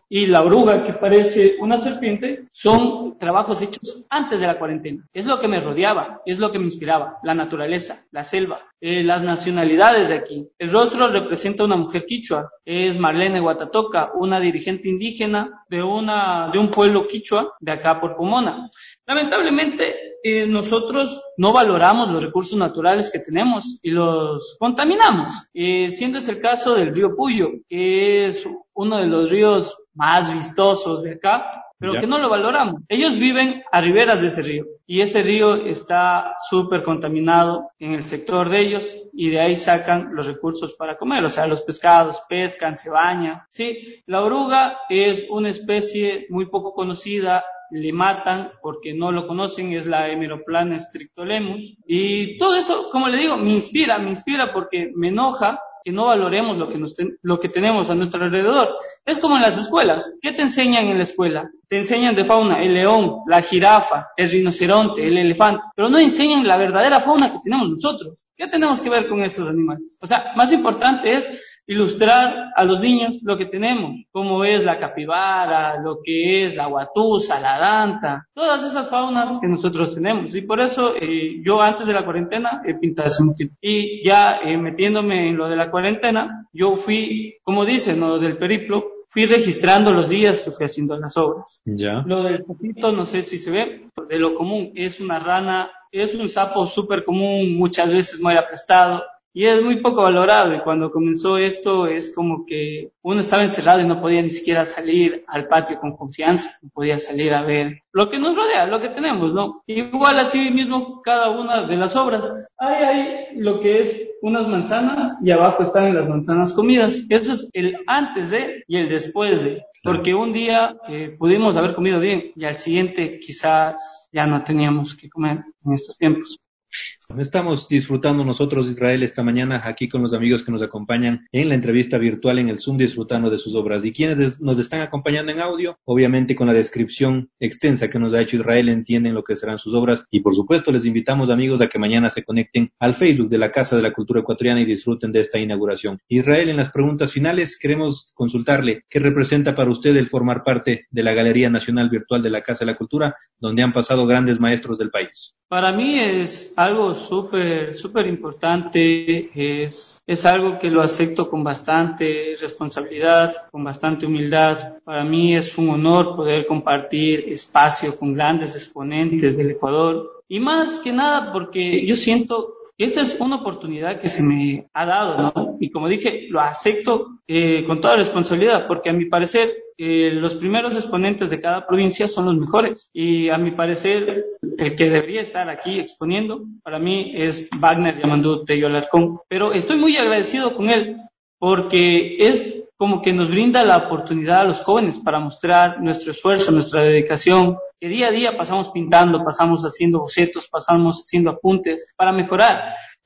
S24: y La Oruga, que parece una serpiente, son trabajos hechos antes de la cuarentena. Es lo que me rodeaba, es lo que me inspiraba, la naturaleza, la selva, las nacionalidades de aquí. El rostro representa a una mujer quichua, es Marlene Guatatoca, una dirigente indígena de un pueblo quichua de acá por Pomona. Lamentablemente, nosotros no valoramos los recursos naturales que tenemos y los contaminamos, siendo ese el caso del río Puyo, que es uno de los ríos más vistosos de acá, pero que no lo valoramos. Ellos viven a riberas de ese río y ese río está súper contaminado en el sector de ellos y de ahí sacan los recursos para comer, o sea, los pescados, pescan, se bañan. Sí, la oruga es una especie muy poco conocida, le matan porque no lo conocen, es la Hemeroplana strictolemus, y todo eso, como le digo, me inspira porque me enoja que no valoremos lo que tenemos a nuestro alrededor. Es como en las escuelas. ¿Qué te enseñan en la escuela? Te enseñan de fauna el león, la jirafa, el rinoceronte, el elefante, pero no enseñan la verdadera fauna que tenemos nosotros. ¿Qué tenemos que ver con esos animales? O sea, más importante es ilustrar a los niños lo que tenemos, como es la capibara, lo que es la guatusa, la danta, todas esas faunas que nosotros tenemos. Y por eso yo antes de la cuarentena pintaba ese motivo. Y ya metiéndome en lo de la cuarentena, yo fui, como dicen, ¿no?, del periplo, fui registrando los días que fui haciendo las obras.
S6: Ya.
S24: Lo del sapito, no sé si se ve, de lo común, es una rana, es un sapo súper común, muchas veces muere aprestado. Y es muy poco valorado, y cuando comenzó esto es como que uno estaba encerrado y no podía ni siquiera salir al patio con confianza, no podía salir a ver lo que nos rodea, lo que tenemos, ¿no? Igual así mismo cada una de las obras. Hay lo que es unas manzanas y abajo están las manzanas comidas. Eso es el antes de y el después de. Porque un día pudimos haber comido bien y al siguiente quizás ya no teníamos que comer en estos tiempos.
S6: Estamos disfrutando nosotros, Israel, esta mañana aquí con los amigos que nos acompañan en la entrevista virtual en el Zoom, disfrutando de sus obras. Y quienes nos están acompañando en audio, obviamente con la descripción extensa que nos ha hecho Israel, entienden lo que serán sus obras. Y por supuesto les invitamos, amigos, a que mañana se conecten al Facebook de la Casa de la Cultura Ecuatoriana y disfruten de esta inauguración. Israel, en las preguntas finales queremos consultarle qué representa para usted el formar parte de la Galería Nacional Virtual de la Casa de la Cultura, donde han pasado grandes maestros del país.
S24: Para mí es algo súper importante, es algo que lo acepto con bastante responsabilidad, con bastante humildad. Para mí es un honor poder compartir espacio con grandes exponentes del Ecuador, y más que nada porque yo siento que esta es una oportunidad que se me ha dado, ¿no? Y como dije, lo acepto con toda responsabilidad, porque a mi parecer los primeros exponentes de cada provincia son los mejores, y a mi parecer el que debería estar aquí exponiendo para mí es Wagner Yamandú Tello Alarcón, pero estoy muy agradecido con él porque es como que nos brinda la oportunidad a los jóvenes para mostrar nuestro esfuerzo, nuestra dedicación, que día a día pasamos pintando, pasamos haciendo bocetos, pasamos haciendo apuntes para mejorar.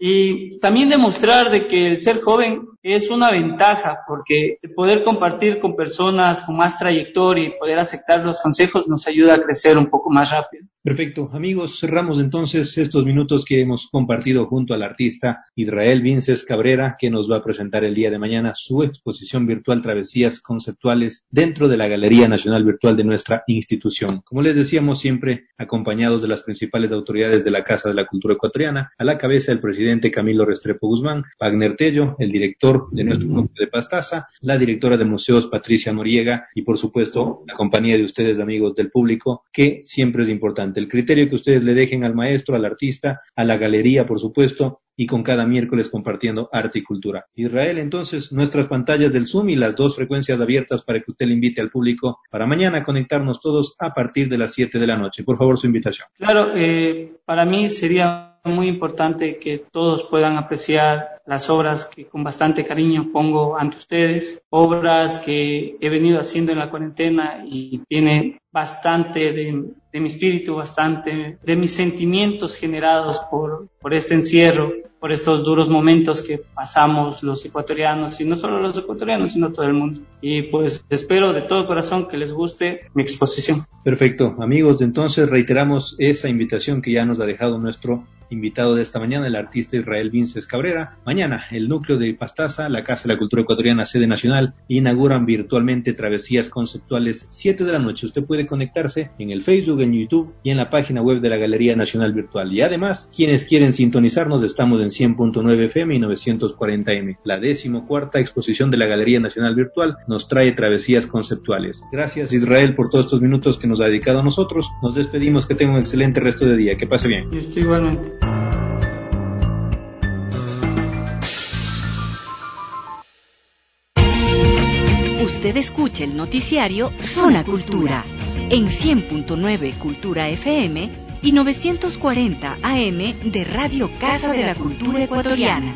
S24: Y también demostrar de que el ser joven es una ventaja, porque poder compartir con personas con más trayectoria y poder aceptar los consejos nos ayuda a crecer un poco más rápido.
S6: Perfecto. Amigos, cerramos entonces estos minutos que hemos compartido junto al artista Israel Vinces Cabrera, que nos va a presentar el día de mañana su exposición virtual Travesías Conceptuales dentro de la Galería Nacional Virtual de nuestra institución. Como les decíamos, siempre acompañados de las principales autoridades de la Casa de la Cultura Ecuatoriana, a la cabeza el presidente Camilo Restrepo Guzmán, Wagner Tello, el director de nuestro grupo de Pastaza, la directora de museos Patricia Noriega y por supuesto la compañía de ustedes, amigos del público, que siempre es importante. El criterio que ustedes le dejen al maestro, al artista, a la galería, por supuesto, y con cada miércoles compartiendo arte y cultura. Israel, entonces, nuestras pantallas del Zoom y las 2 frecuencias abiertas para que usted le invite al público para mañana a conectarnos todos a partir de las 7 de la noche. Por favor, su invitación.
S24: Claro, para mí sería muy importante que todos puedan apreciar las obras que con bastante cariño pongo ante ustedes, obras que he venido haciendo en la cuarentena y tiene bastante de mi espíritu, bastante de mis sentimientos generados por este encierro, por estos duros momentos que pasamos los ecuatorianos, y no solo los ecuatorianos, sino todo el mundo. Y pues espero de todo corazón que les guste mi exposición.
S6: Perfecto. Amigos, entonces reiteramos esa invitación que ya nos ha dejado nuestro invitado de esta mañana el artista Israel Vinces Cabrera. Mañana, el núcleo de Pastaza, la Casa de la Cultura Ecuatoriana, sede nacional, inauguran virtualmente travesías conceptuales 7 de la noche. Usted puede conectarse en el Facebook, en YouTube y en la página web de la Galería Nacional Virtual. Y además, quienes quieren sintonizarnos, estamos en 100.9 FM y 940 M. La 14ª exposición de la Galería Nacional Virtual nos trae travesías conceptuales. Gracias, Israel, por todos estos minutos que nos ha dedicado a nosotros. Nos despedimos, que tenga un excelente resto de día. Que pase bien.
S24: Y estoy igualmente.
S3: Usted escucha el noticiario Zona Cultura en 100.9 Cultura FM y 940 AM de Radio Casa de la Cultura Ecuatoriana.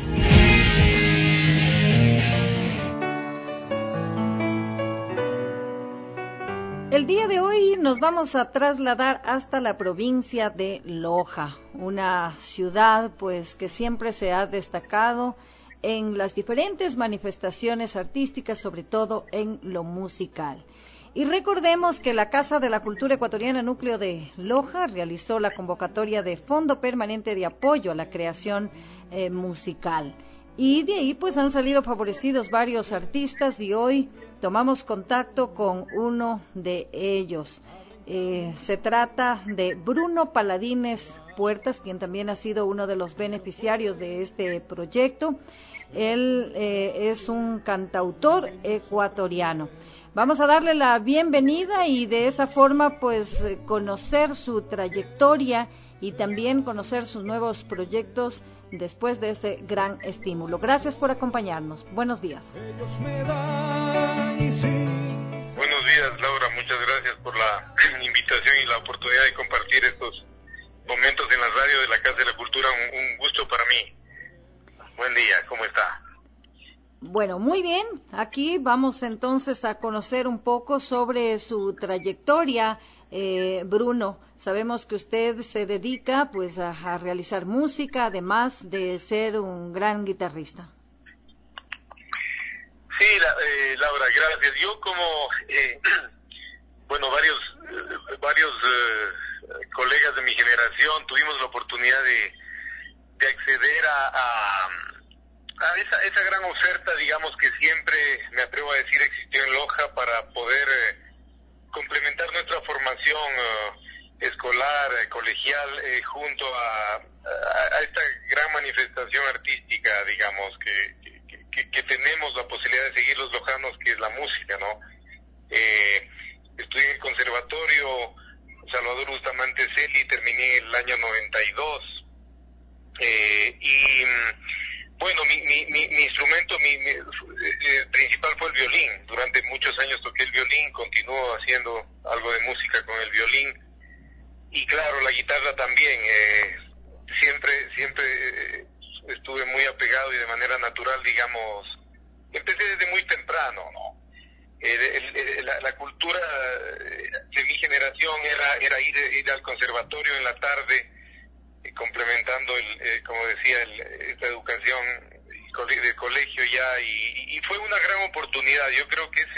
S4: El día de hoy nos vamos a trasladar hasta la provincia de Loja, una ciudad pues que siempre se ha destacado en las diferentes manifestaciones artísticas, sobre todo en lo musical. Y recordemos que la Casa de la Cultura Ecuatoriana Núcleo de Loja realizó la convocatoria de Fondo Permanente de Apoyo a la Creación Musical. Y de ahí pues han salido favorecidos varios artistas y hoy tomamos contacto con uno de ellos. Se trata de Bruno Paladines Puertas, quien también ha sido uno de los beneficiarios de este proyecto. Él es un cantautor ecuatoriano. Vamos a darle la bienvenida y de esa forma pues conocer su trayectoria y también conocer sus nuevos proyectos después de ese gran estímulo. Gracias por acompañarnos. Buenos días.
S11: Buenos días, Laura. Muchas gracias por la invitación y la oportunidad de compartir estos momentos en la radio de la Casa de la Cultura. Un gusto para mí. Buen día, ¿cómo está?
S4: Bueno, muy bien. Aquí vamos entonces a conocer un poco sobre su trayectoria. Bruno, sabemos que usted se dedica pues a realizar música, además de ser un gran guitarrista.
S11: Sí, Laura, gracias. Yo como, bueno, varios colegas de mi generación tuvimos la oportunidad de acceder a esa gran oferta, digamos, que siempre, me atrevo a decir, existió en Loja para poder complementar nuestra formación escolar, colegial, junto a esta gran manifestación artística, digamos, que tenemos la posibilidad de seguir los lojanos, que es la música, ¿no? Estudié en el Conservatorio Salvador Bustamante Celi, terminé el año 92, y bueno, mi instrumento principal fue el violín. Durante muchos años toqué el violín, continúo haciendo algo de música con el violín, y claro, la guitarra también. Siempre estuve muy apegado y de manera natural, digamos, empecé desde muy temprano, ¿no? La cultura de mi generación era ir al conservatorio en la tarde, complementando, como decía, esta educación de colegio ya, y fue una gran oportunidad. Yo creo que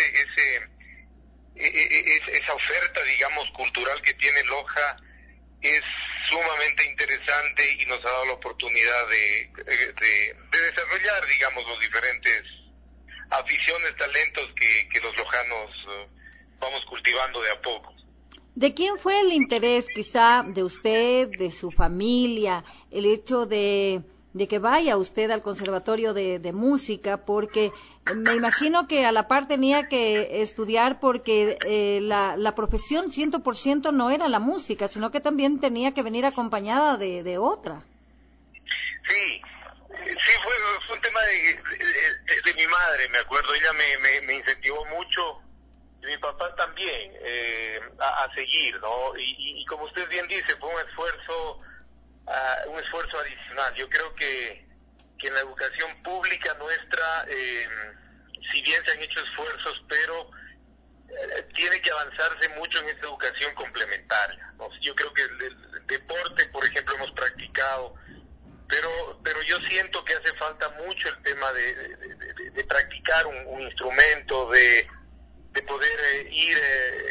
S11: esa oferta, digamos, cultural que tiene Loja es sumamente interesante y nos ha dado la oportunidad de desarrollar, digamos, los diferentes aficiones, talentos que los lojanos vamos cultivando de a poco.
S4: ¿De quién fue el interés, quizá, de usted, de su familia, el hecho de que vaya usted al Conservatorio de Música? Porque me imagino que a la par tenía que estudiar, porque la profesión 100% no era la música, sino que también tenía que venir acompañada de otra.
S11: Sí, fue un tema de mi madre, me acuerdo. Ella me incentivó mucho, y mi papá también, a seguir, ¿no? Y como usted bien dice, fue un esfuerzo adicional. Yo creo que en la educación pública nuestra, si bien se han hecho esfuerzos, pero tiene que avanzarse mucho en esta educación complementaria, ¿no? Yo creo que el deporte, por ejemplo, hemos practicado, pero yo siento que hace falta mucho el tema de practicar un instrumento, de poder ir y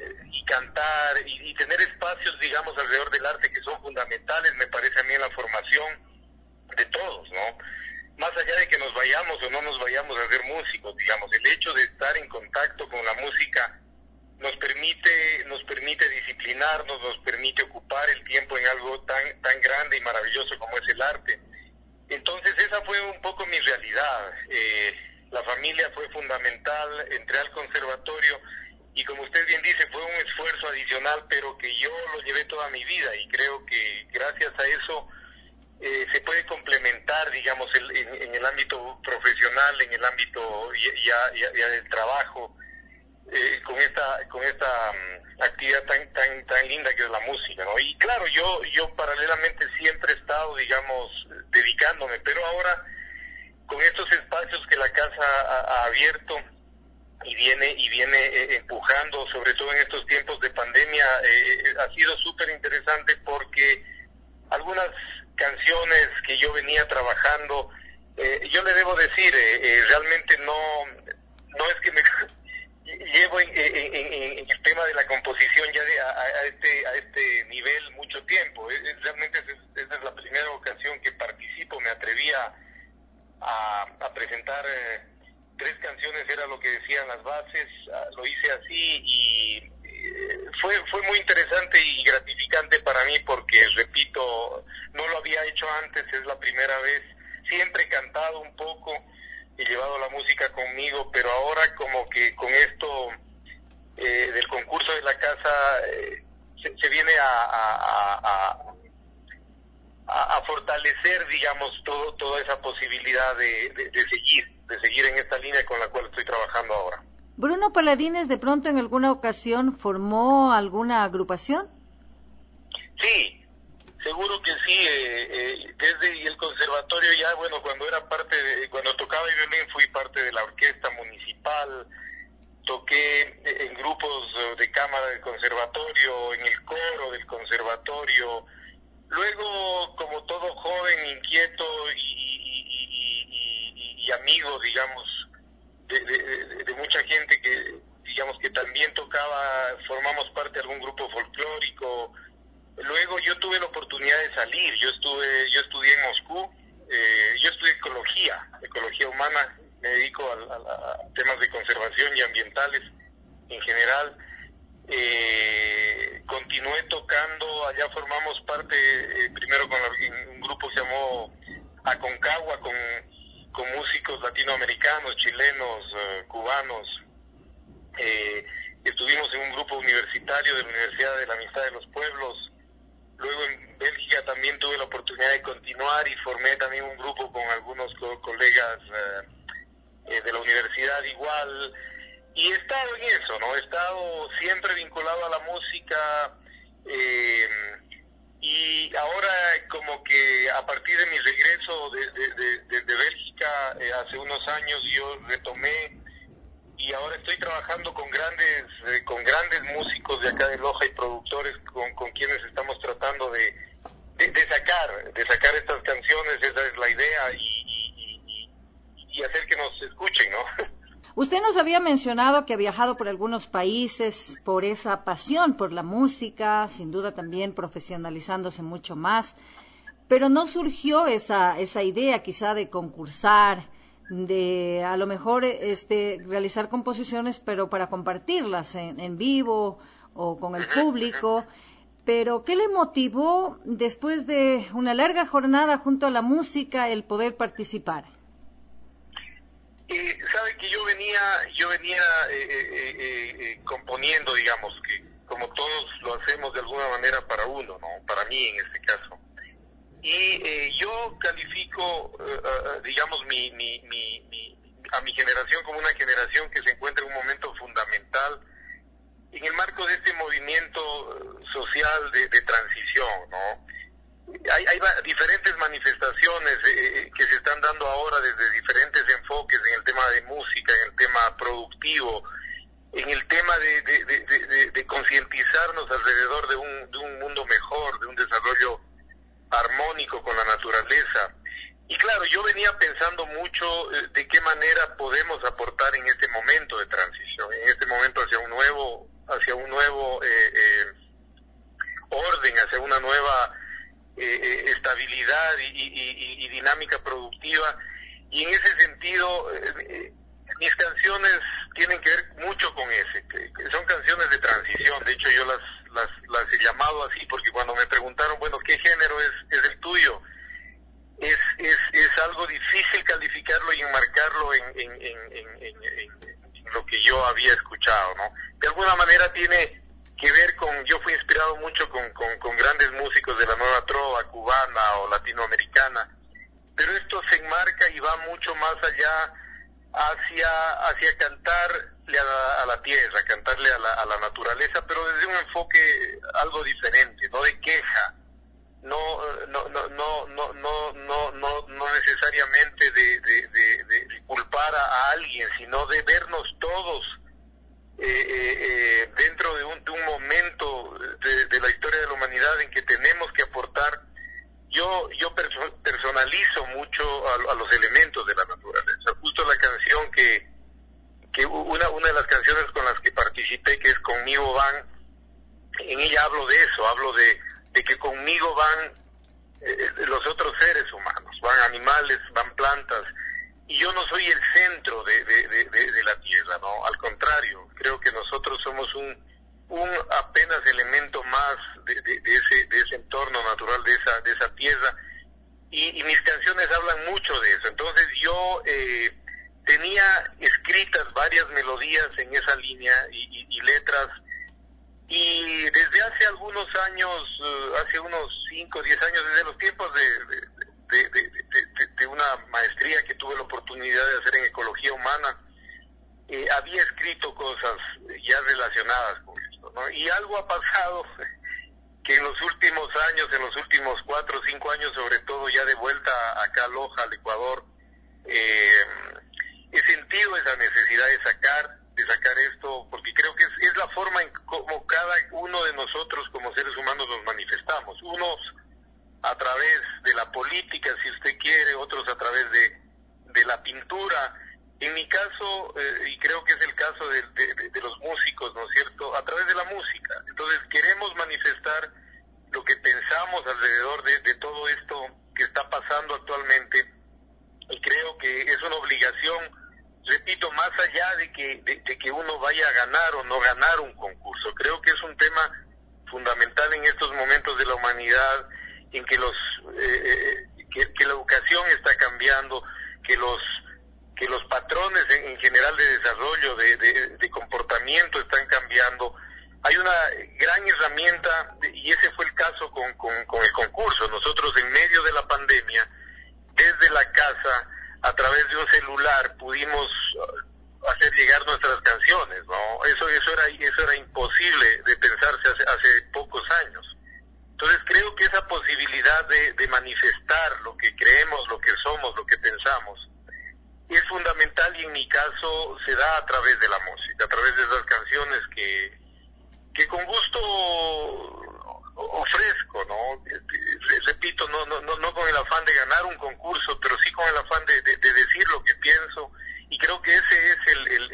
S11: cantar y tener espacios, digamos, alrededor del arte que son fundamentales, me parece a mí, en la formación de todos, ¿no? Más allá de que nos vayamos o no nos vayamos a ser músicos, digamos, el hecho de estar en contacto con la música nos permite disciplinarnos, nos permite ocupar el tiempo en algo tan grande y maravilloso como es el arte. Entonces esa fue un poco mi realidad. La familia fue fundamental, entré al conservatorio y, como usted bien dice, fue un esfuerzo adicional, pero que yo lo llevé toda mi vida, y creo que gracias a eso se puede complementar, digamos, en el ámbito profesional, en el ámbito ya del trabajo, con esta actividad tan linda que es la música, ¿no? Y claro, yo paralelamente siempre he estado, digamos, dedicándome, pero ahora con estos espacios que la casa ha abierto y viene empujando, sobre todo en estos tiempos de pandemia, ha sido súper interesante, porque algunas canciones que yo venía trabajando, yo le debo decir, realmente no es que me llevo en el tema de la composición ya a este nivel mucho tiempo. Realmente esa es la primera ocasión que participo, me atrevía a presentar 3 canciones, era lo que decían las bases, lo hice así, y fue muy interesante y gratificante para mí, porque, repito, no lo había hecho antes, es la primera vez. Siempre he cantado un poco, he llevado la música conmigo, pero ahora como que con esto del concurso de la casa se viene a fortalecer, digamos, toda esa posibilidad de seguir en esta línea con la cual estoy trabajando ahora.
S4: Bruno Paladines, ¿de pronto en alguna ocasión formó alguna agrupación?
S11: Sí, seguro que sí. Desde el conservatorio ya, bueno, cuando tocaba el violín fui parte de la orquesta municipal, toqué en grupos de cámara del conservatorio, en el coro del conservatorio. Luego, como todo joven inquieto y amigo, digamos, de mucha gente que, digamos, que también tocaba, formamos parte de algún grupo folclórico. Luego yo tuve la oportunidad de salir, yo estudié en Moscú, yo estudié ecología humana, me dedico a temas de conservación y ambientales en general. Continué tocando, allá formamos parte primero en un grupo que se llamó Aconcagua, con músicos latinoamericanos, chilenos, cubanos. Estuvimos en un grupo universitario de la Universidad de la Amistad de los Pueblos. Luego en Bélgica también tuve la oportunidad de continuar y formé también un grupo con algunos colegas de la universidad igual. Y he estado en eso, ¿no? He estado siempre vinculado a la música, y ahora como que a partir de mi regreso de Bélgica hace unos años, yo retomé, y ahora estoy trabajando con grandes músicos de acá de Loja y productores con quienes estamos tratando de sacar estas canciones. Esa es la idea, y hacer que nos escuchen, ¿no?
S4: Usted nos había mencionado que ha viajado por algunos países por esa pasión por la música, sin duda también profesionalizándose mucho más, pero no surgió esa idea quizá de concursar, de a lo mejor realizar composiciones, pero para compartirlas en vivo o con el público. Pero ¿qué le motivó después de una larga jornada junto a la música el poder participar?
S11: Sabe que yo venía componiendo, digamos, que como todos lo hacemos de alguna manera para uno, ¿no? Para mí en este caso. Y yo califico, digamos, a mi generación como una generación que se encuentra en un momento fundamental en el marco de este movimiento social de transición, ¿no? Hay diferentes manifestaciones que se están dando ahora desde diferentes enfoques en el tema de música, en el tema productivo, en el tema de concientizarnos alrededor de un mundo mejor, de un desarrollo armónico con la naturaleza. Y claro, yo venía pensando mucho de qué manera podemos aportar en este momento de transición, en este momento hacia un nuevo un nuevo orden, hacia una nueva estabilidad y dinámica productiva, y en ese sentido mis canciones tienen que ver mucho con que son canciones de transición. De hecho yo las he llamado así porque cuando me preguntaron, bueno, ¿qué género es el tuyo? Es algo difícil calificarlo y enmarcarlo en lo que yo había escuchado, ¿no? De alguna manera tiene que ver yo fui inspirado mucho con grandes músicos de la nueva trova cubana o latinoamericana, pero esto se enmarca y va mucho más allá hacia cantarle a la tierra, cantarle a la naturaleza, pero desde un enfoque algo diferente, no de queja, no necesariamente de culpar a alguien, sino de vernos todos dentro de un momento de la historia de la humanidad en que tenemos que aportar. Yo personalizo mucho a los elementos de la naturaleza. Justo la canción que una de las canciones con las que participé, que es Conmigo Van, en ella hablo de eso, hablo de que conmigo van los otros seres humanos, van animales, van plantas, y yo no soy el centro de la tierra, ¿no? Al contrario, creo que nosotros somos un apenas elemento más de ese entorno natural, de esa tierra, y mis canciones hablan mucho de eso. Entonces yo tenía escritas varias melodías en esa línea y letras, y desde hace algunos años, hace unos 5 o 10 años, desde los tiempos de una maestría que tuve la oportunidad de hacer en ecología humana, había escrito cosas ya relacionadas con esto, ¿no? Y algo ha pasado que en los últimos años, en los últimos 4 o 5 años, sobre todo ya de vuelta acá a Loja, al Ecuador, he sentido esa necesidad de sacar esto, porque creo que es la forma en como cada uno de nosotros como seres humanos nos manifestamos, unos a través de la política, si usted quiere, otros a través de la pintura. En mi caso, y creo que es el caso de los músicos, ¿no es cierto?, a través de la música. Entonces queremos manifestar lo que pensamos alrededor de todo esto que está pasando actualmente, y creo que es una obligación, repito, más allá de que uno vaya a ganar o no ganar un concurso. Creo que es un tema fundamental en estos momentos de la humanidad, en que que la educación está cambiando, que los patrones en general de desarrollo, de comportamiento están cambiando. Hay una gran herramienta, y ese fue el caso con el concurso. Nosotros en medio de la pandemia, desde la casa, a través de un celular, pudimos hacer llegar nuestras canciones, ¿no? Eso era imposible de pensarse hace pocos años. Entonces creo que esa posibilidad de manifestar lo que creemos, lo que somos, lo que pensamos, es fundamental, y en mi caso se da a través de la música, a través de esas canciones que con gusto ofrezco, ¿no? Repito, no con el afán de ganar un concurso, pero sí con el afán de decir lo que pienso, y creo que ese es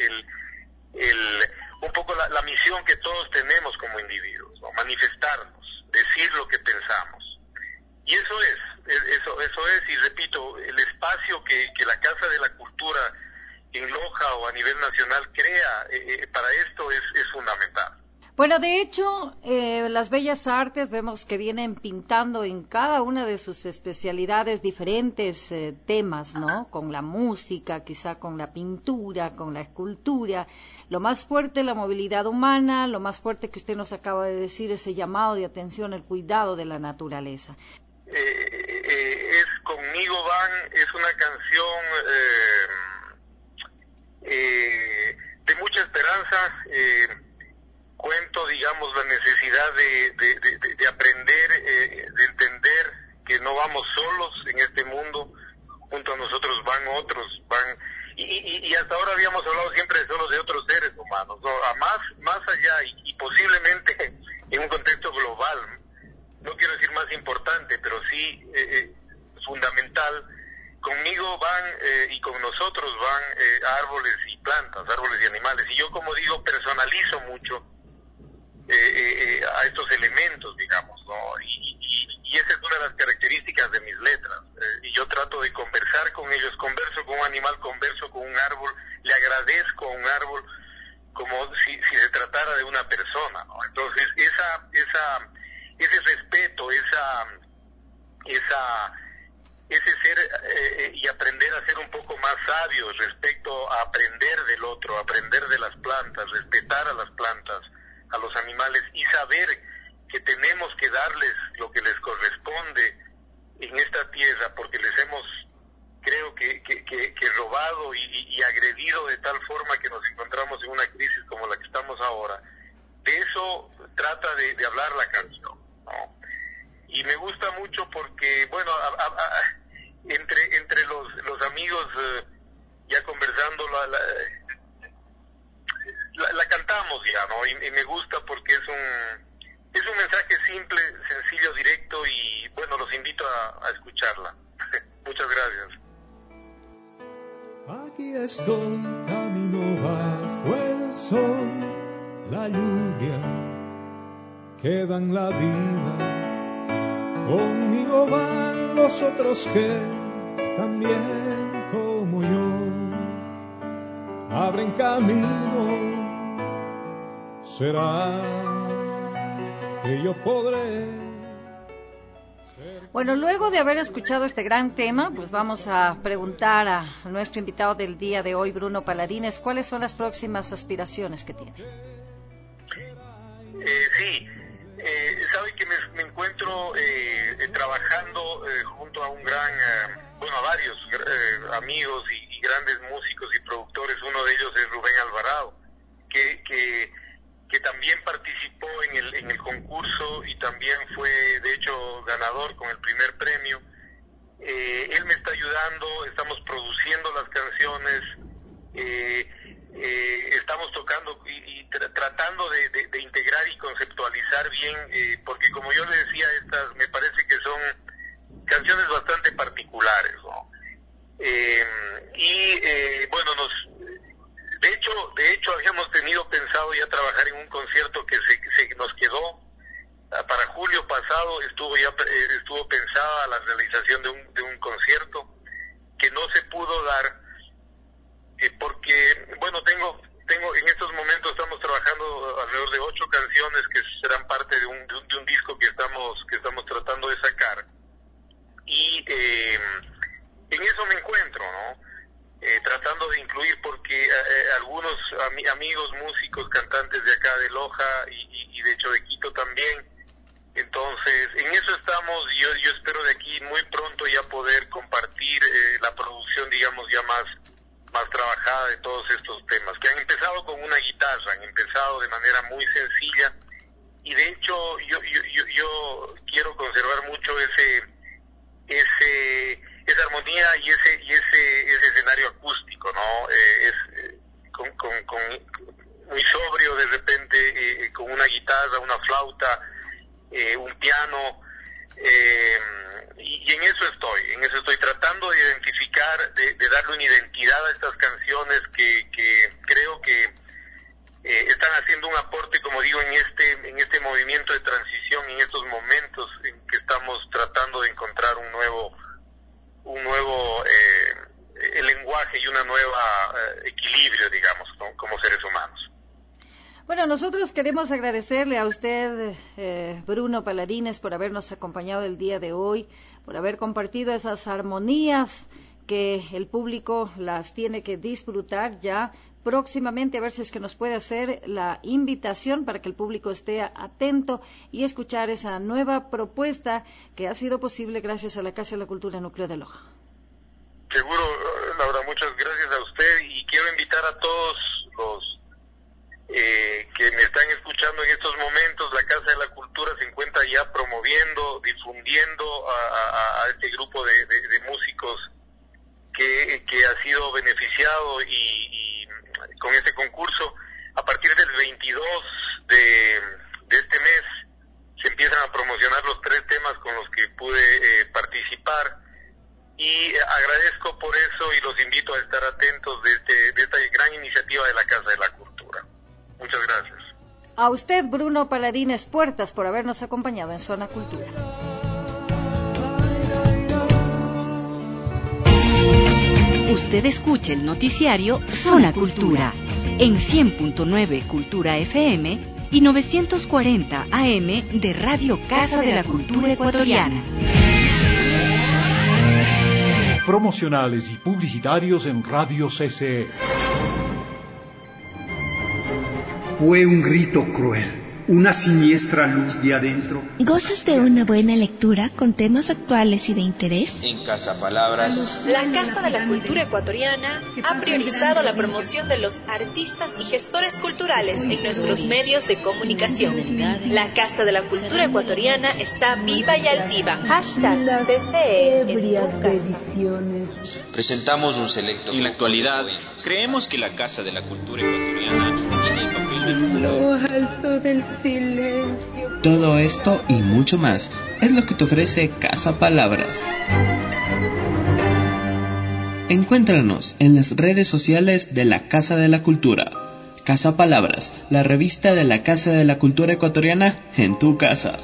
S11: un poco la misión que todos tenemos como individuos, ¿no? Manifestarnos, decir lo que pensamos. Y eso es, y repito, el espacio que la Casa de la Cultura en Loja o a nivel nacional crea para esto es fundamental.
S4: Bueno, de hecho, las bellas artes vemos que vienen pintando en cada una de sus especialidades diferentes temas, ¿no? Con la música, quizá con la pintura, con la escultura. Lo más fuerte, la movilidad humana, lo más fuerte que usted nos acaba de decir, ese llamado de atención, el cuidado de la naturaleza.
S11: Es Conmigo Van, es una canción de mucha esperanza. Cuento, digamos, la necesidad de aprender, de entender que no vamos solos en este mundo, junto a nosotros van otros, y hasta ahora habíamos hablado siempre solo de otros seres humanos, ¿no? Más allá, y posiblemente en un contexto global, no quiero decir más importante, pero sí fundamental. Conmigo van y con nosotros van árboles y plantas, árboles y animales, y yo, como digo, personalizo mucho a estos elementos, digamos, ¿no? Y esa es una de las características de mis letras. Y yo trato de conversar con ellos, converso con un animal, converso con un árbol, le agradezco a un árbol como si se tratara de una persona, ¿no? Entonces, ese respeto, ese ser y aprender a ser un poco más sabios respecto a aprender del otro, aprender de las plantas, respetar a las plantas, a los animales y saber que tenemos que darles lo que les corresponde en esta tierra porque les hemos, creo que robado y agredido de tal forma que nos encontramos en una crisis como la que estamos ahora. De eso trata de hablar la canción, ¿no? Y me gusta mucho porque, bueno, entre los amigos, ya conversando, la cantamos ya, ¿no? Y me gusta porque es un mensaje simple, sencillo, directo y, bueno, los invito a escucharla. Muchas gracias.
S7: Aquí estoy, camino bajo el sol, la lluvia queda en la vida. Conmigo van los otros que también como yo abren camino. Será que yo podré.
S4: Bueno, luego de haber escuchado este gran tema, pues vamos a preguntar a nuestro invitado del día de hoy, Bruno Paladines, ¿cuáles son las próximas aspiraciones que tiene?
S11: Sí, sabe que me encuentro trabajando junto a un a varios amigos y grandes músicos y productores. Uno de ellos es Rubén Alvarado, que también participó en el concurso y también fue, de hecho, ganador con el primer premio. Él me está ayudando, estamos produciendo las canciones, estamos tocando y tratando de integrar y conceptualizar bien, porque como yo le decía, estas me parece que son canciones bastante particulares, ¿no? Bueno, de hecho habíamos tenido pensado ya trabajar en un concierto que se nos quedó para julio pasado. Estuvo pensada la realización de un concierto que no se pudo dar porque, bueno, tengo en estos momentos estamos trabajando alrededor de 8 canciones que serán parte de un disco que estamos tratando de sacar, y en eso me encuentro, ¿no? Tratando de incluir, porque algunos amigos músicos, cantantes de acá de Loja y de hecho de Quito también. Entonces, en eso estamos. Yo espero de aquí muy pronto ya poder compartir la producción, digamos, ya más trabajada de todos estos temas, que han empezado con una guitarra, han empezado de manera muy sencilla, y de hecho yo quiero conservar mucho esa armonía y ese escenario acústico, ¿no? Muy sobrio de repente, con una guitarra, una flauta, un piano, y en eso estoy tratando de identificar, de darle una identidad a estas canciones que creo que están haciendo un aporte, como digo, en este movimiento de transición, en estos momentos en que estamos tratando de encontrar un nuevo lenguaje y una nueva equilibrio, digamos, como seres humanos.
S4: Bueno, nosotros queremos agradecerle a usted, Bruno Paladines, por habernos acompañado el día de hoy, por haber compartido esas armonías que el público las tiene que disfrutar ya próximamente, a ver si es que nos puede hacer la invitación para que el público esté atento y escuchar esa nueva propuesta que ha sido posible gracias a la Casa de la Cultura Núcleo de Loja.
S11: Seguro, Laura, muchas gracias a usted, y quiero invitar a todos los que me están escuchando en estos momentos. La Casa de la Cultura se encuentra ya promoviendo, difundiendo a este grupo de músicos que ha sido beneficiado y con este concurso. A partir del 22 de este mes se empiezan a promocionar los 3 temas con los que pude participar, y agradezco por eso y los invito a estar atentos de esta gran iniciativa de la Casa de la Cultura. Muchas gracias.
S4: A usted, Bruno Paladines Puertas, por habernos acompañado en Zona Cultura.
S3: Usted escucha el noticiario Zona Cultura en 100.9 Cultura FM y 940 AM de Radio Casa de la Cultura Ecuatoriana.
S2: Promocionales y publicitarios en Radio CCE.
S8: Fue un grito cruel, una siniestra luz de adentro.
S9: ¿Gozas de una buena lectura con temas actuales y de interés?
S10: En Casa Palabras,
S20: la Casa de la Cultura Ecuatoriana ha priorizado la promoción de los artistas y gestores culturales en nuestros medios de comunicación. La Casa de la Cultura Ecuatoriana está viva y altiva. Hashtag CCE.
S10: Presentamos un selecto.
S25: En la actualidad, creemos que la Casa de la Cultura Ecuatoriana tiene el papel de
S26: lo alto del silencio.
S27: Todo esto y mucho más es lo que te ofrece Casa Palabras. Encuéntranos en las redes sociales de la Casa de la Cultura. Casa Palabras, la revista de la Casa de la Cultura Ecuatoriana en tu casa.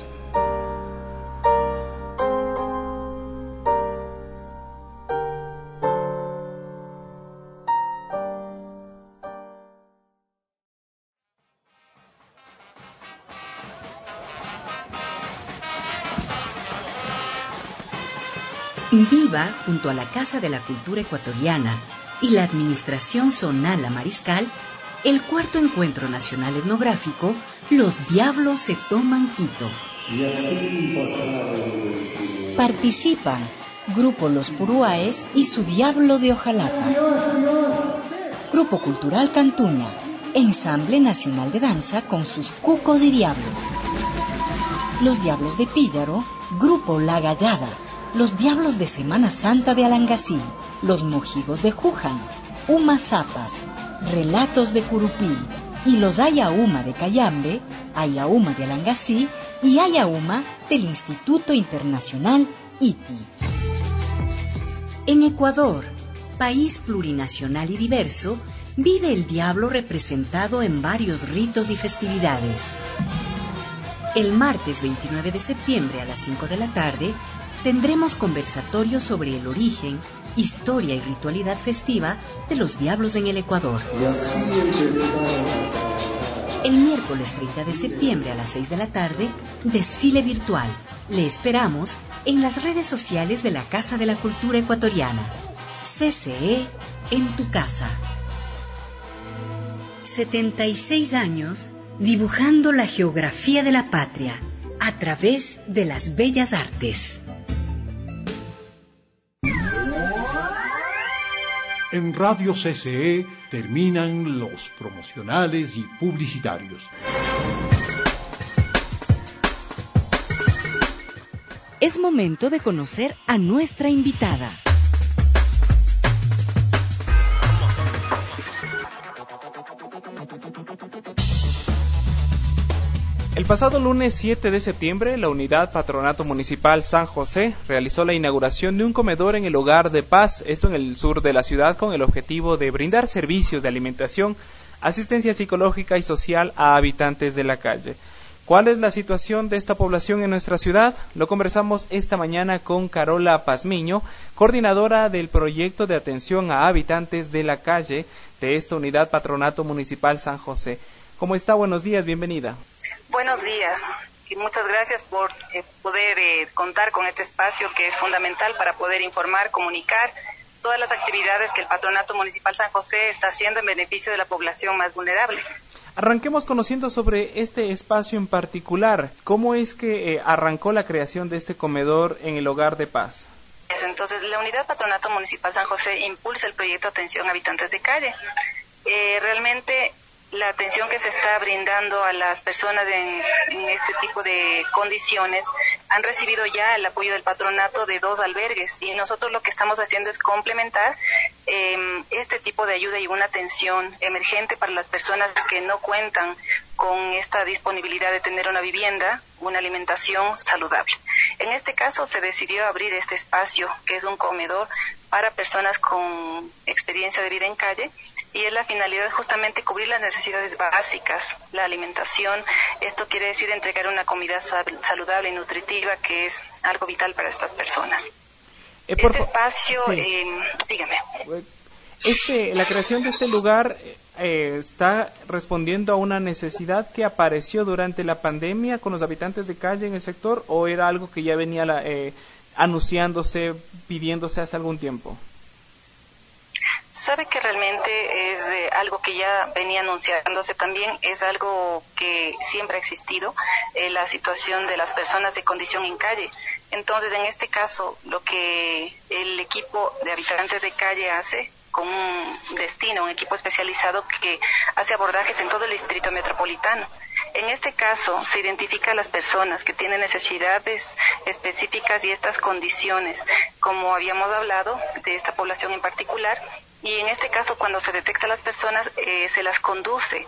S3: Viva junto a la Casa de la Cultura Ecuatoriana y la Administración Zonal La Mariscal el cuarto Encuentro Nacional Etnográfico Los Diablos se Toman Quito. Participan Grupo Los Puruáes y su Diablo de Ojalata, Grupo Cultural Cantuña, Ensamble Nacional de Danza con sus cucos y diablos, Los Diablos de Píllaro, Grupo La Gallada, Los Diablos de Semana Santa de Alangací, Los Mojigos de Juján, Zapas, Relatos de Curupí y los Ayauma de Cayambe, Ayauma de Alangací y Ayauma del Instituto Internacional ITI. En Ecuador, país plurinacional y diverso, vive el diablo representado en varios ritos y festividades. El martes 29 de septiembre a las 5 de la tarde, tendremos conversatorios sobre el origen, historia y ritualidad festiva de los diablos en el Ecuador. El miércoles 30 de septiembre a las 6 de la tarde, desfile virtual. Le esperamos en las redes sociales de la Casa de la Cultura Ecuatoriana. CCE en tu casa. 76 años dibujando la geografía de la patria a través de las bellas artes.
S2: En Radio CCE terminan los promocionales y publicitarios.
S3: Es momento de conocer a nuestra invitada.
S5: El pasado lunes 7 de septiembre, la Unidad Patronato Municipal San José realizó la inauguración de un comedor en el Hogar de Paz, esto en el sur de la ciudad, con el objetivo de brindar servicios de alimentación, asistencia psicológica y social a habitantes de la calle. ¿Cuál es la situación de esta población en nuestra ciudad? Lo conversamos esta mañana con Carola Pazmiño, coordinadora del proyecto de atención a habitantes de la calle de esta Unidad Patronato Municipal San José. ¿Cómo está? Buenos días, bienvenida.
S28: Buenos días y muchas gracias por poder contar con este espacio que es fundamental para poder informar, comunicar todas las actividades que el Patronato Municipal San José está haciendo en beneficio de la población más vulnerable.
S5: Arranquemos conociendo sobre este espacio en particular. ¿Cómo es que arrancó la creación de este comedor en el Hogar de Paz?
S28: Entonces, la Unidad Patronato Municipal San José impulsa el proyecto Atención a Habitantes de Calle. Realmente la atención que se está brindando a las personas en este tipo de condiciones han recibido ya el apoyo del patronato de 2 albergues y nosotros lo que estamos haciendo es complementar este tipo de ayuda y una atención emergente para las personas que no cuentan con esta disponibilidad de tener una vivienda, una alimentación saludable. En este caso se decidió abrir este espacio que es un comedor para personas con experiencia de vida en calle, y es la finalidad justamente cubrir las necesidades básicas, la alimentación. Esto quiere decir entregar una comida saludable y nutritiva, que es algo vital para estas personas. Este espacio, sí. Dígame.
S5: La creación de este lugar está respondiendo a una necesidad que apareció durante la pandemia con los habitantes de calle en el sector, ¿o era algo que ya venía anunciándose, pidiéndose hace algún tiempo?
S28: Sabe que realmente es algo que ya venía anunciándose también, es algo que siempre ha existido, la situación de las personas de condición en calle. Entonces, en este caso, lo que el equipo de habitantes de calle hace, con un destino, un equipo especializado que hace abordajes en todo el distrito metropolitano. En este caso, se identifica a las personas que tienen necesidades específicas y estas condiciones, como habíamos hablado de esta población en particular, y en este caso, cuando se detecta a las personas, se las conduce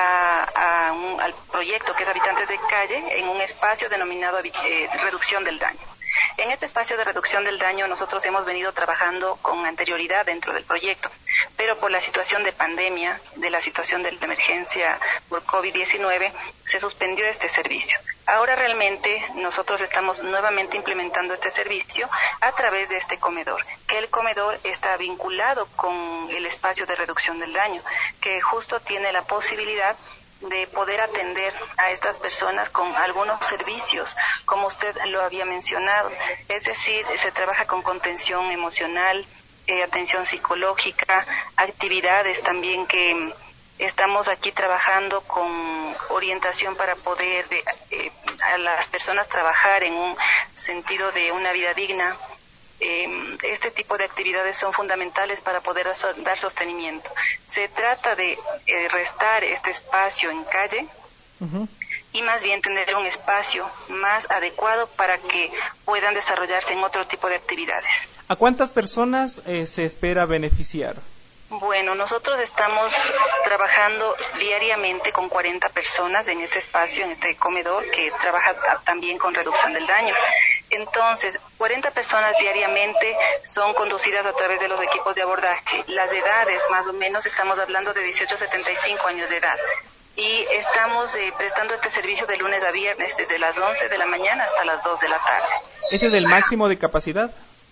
S28: al proyecto que es Habitantes de Calle, en un espacio denominado Reducción del Daño. En este espacio de reducción del daño nosotros hemos venido trabajando con anterioridad dentro del proyecto, pero por la situación de pandemia, de la situación de emergencia por COVID-19, se suspendió este servicio. Ahora realmente nosotros estamos nuevamente implementando este servicio a través de este comedor, que el comedor está vinculado con el espacio de reducción del daño, que justo tiene la posibilidad de poder atender a estas personas con algunos servicios, como usted lo había mencionado. Es decir, se trabaja con contención emocional, atención psicológica, actividades también que estamos aquí trabajando con orientación para poder a las personas trabajar en un sentido de una vida digna. Este tipo de actividades son fundamentales para poder dar sostenimiento. Se trata de restar este espacio en calle y más bien tener un espacio más adecuado para que puedan desarrollarse en otro tipo de actividades.
S5: ¿A cuántas personas se espera beneficiar?
S28: Bueno, nosotros estamos trabajando diariamente con 40 personas en este espacio, en este comedor, que trabaja también con reducción del daño. Entonces, 40 personas diariamente son conducidas a través de los equipos de abordaje. Las edades, más o menos, estamos hablando de 18 a 75 años de edad. Y estamos prestando este servicio de lunes a viernes, desde las 11 de la mañana hasta las 2 de la tarde.
S5: ¿Ese es el máximo de capacidad?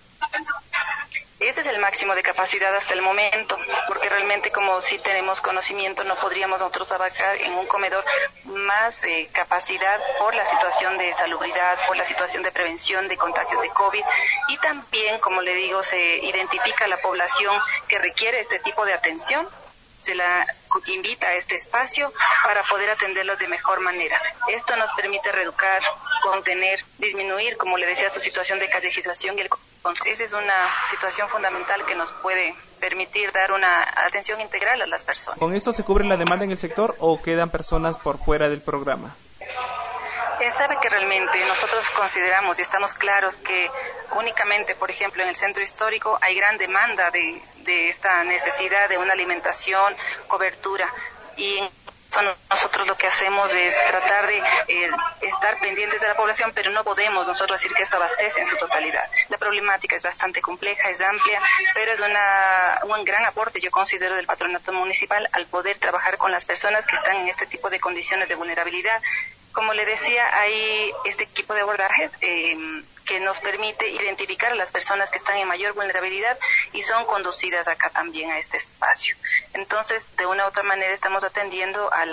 S28: Ese es el máximo de capacidad hasta el momento, porque realmente como sí tenemos conocimiento, no podríamos nosotros abarcar en un comedor más capacidad por la situación de salubridad, por la situación de prevención de contagios de COVID, y también, como le digo, se identifica la población que requiere este tipo de atención, se la invita a este espacio para poder atenderlos de mejor manera. Esto nos permite reeducar, contener, disminuir, como le decía, su situación de callejización y el esa es una situación fundamental que nos puede permitir dar una atención integral a las personas.
S5: ¿Con esto se cubre la demanda en el sector o quedan personas por fuera del programa?
S28: Sabe que realmente nosotros consideramos y estamos claros que únicamente, por ejemplo, en el centro histórico hay gran demanda de esta necesidad de una alimentación, cobertura, y nosotros lo que hacemos es tratar de estar pendientes de la población, pero no podemos nosotros decir que esto abastece en su totalidad. La problemática es bastante compleja, es amplia, pero es un gran aporte, yo considero, del patronato municipal al poder trabajar con las personas que están en este tipo de condiciones de vulnerabilidad. Como le decía, hay este equipo de abordaje que nos permite identificar a las personas que están en mayor vulnerabilidad y son conducidas acá también a este espacio. Entonces, de una u otra manera estamos atendiendo a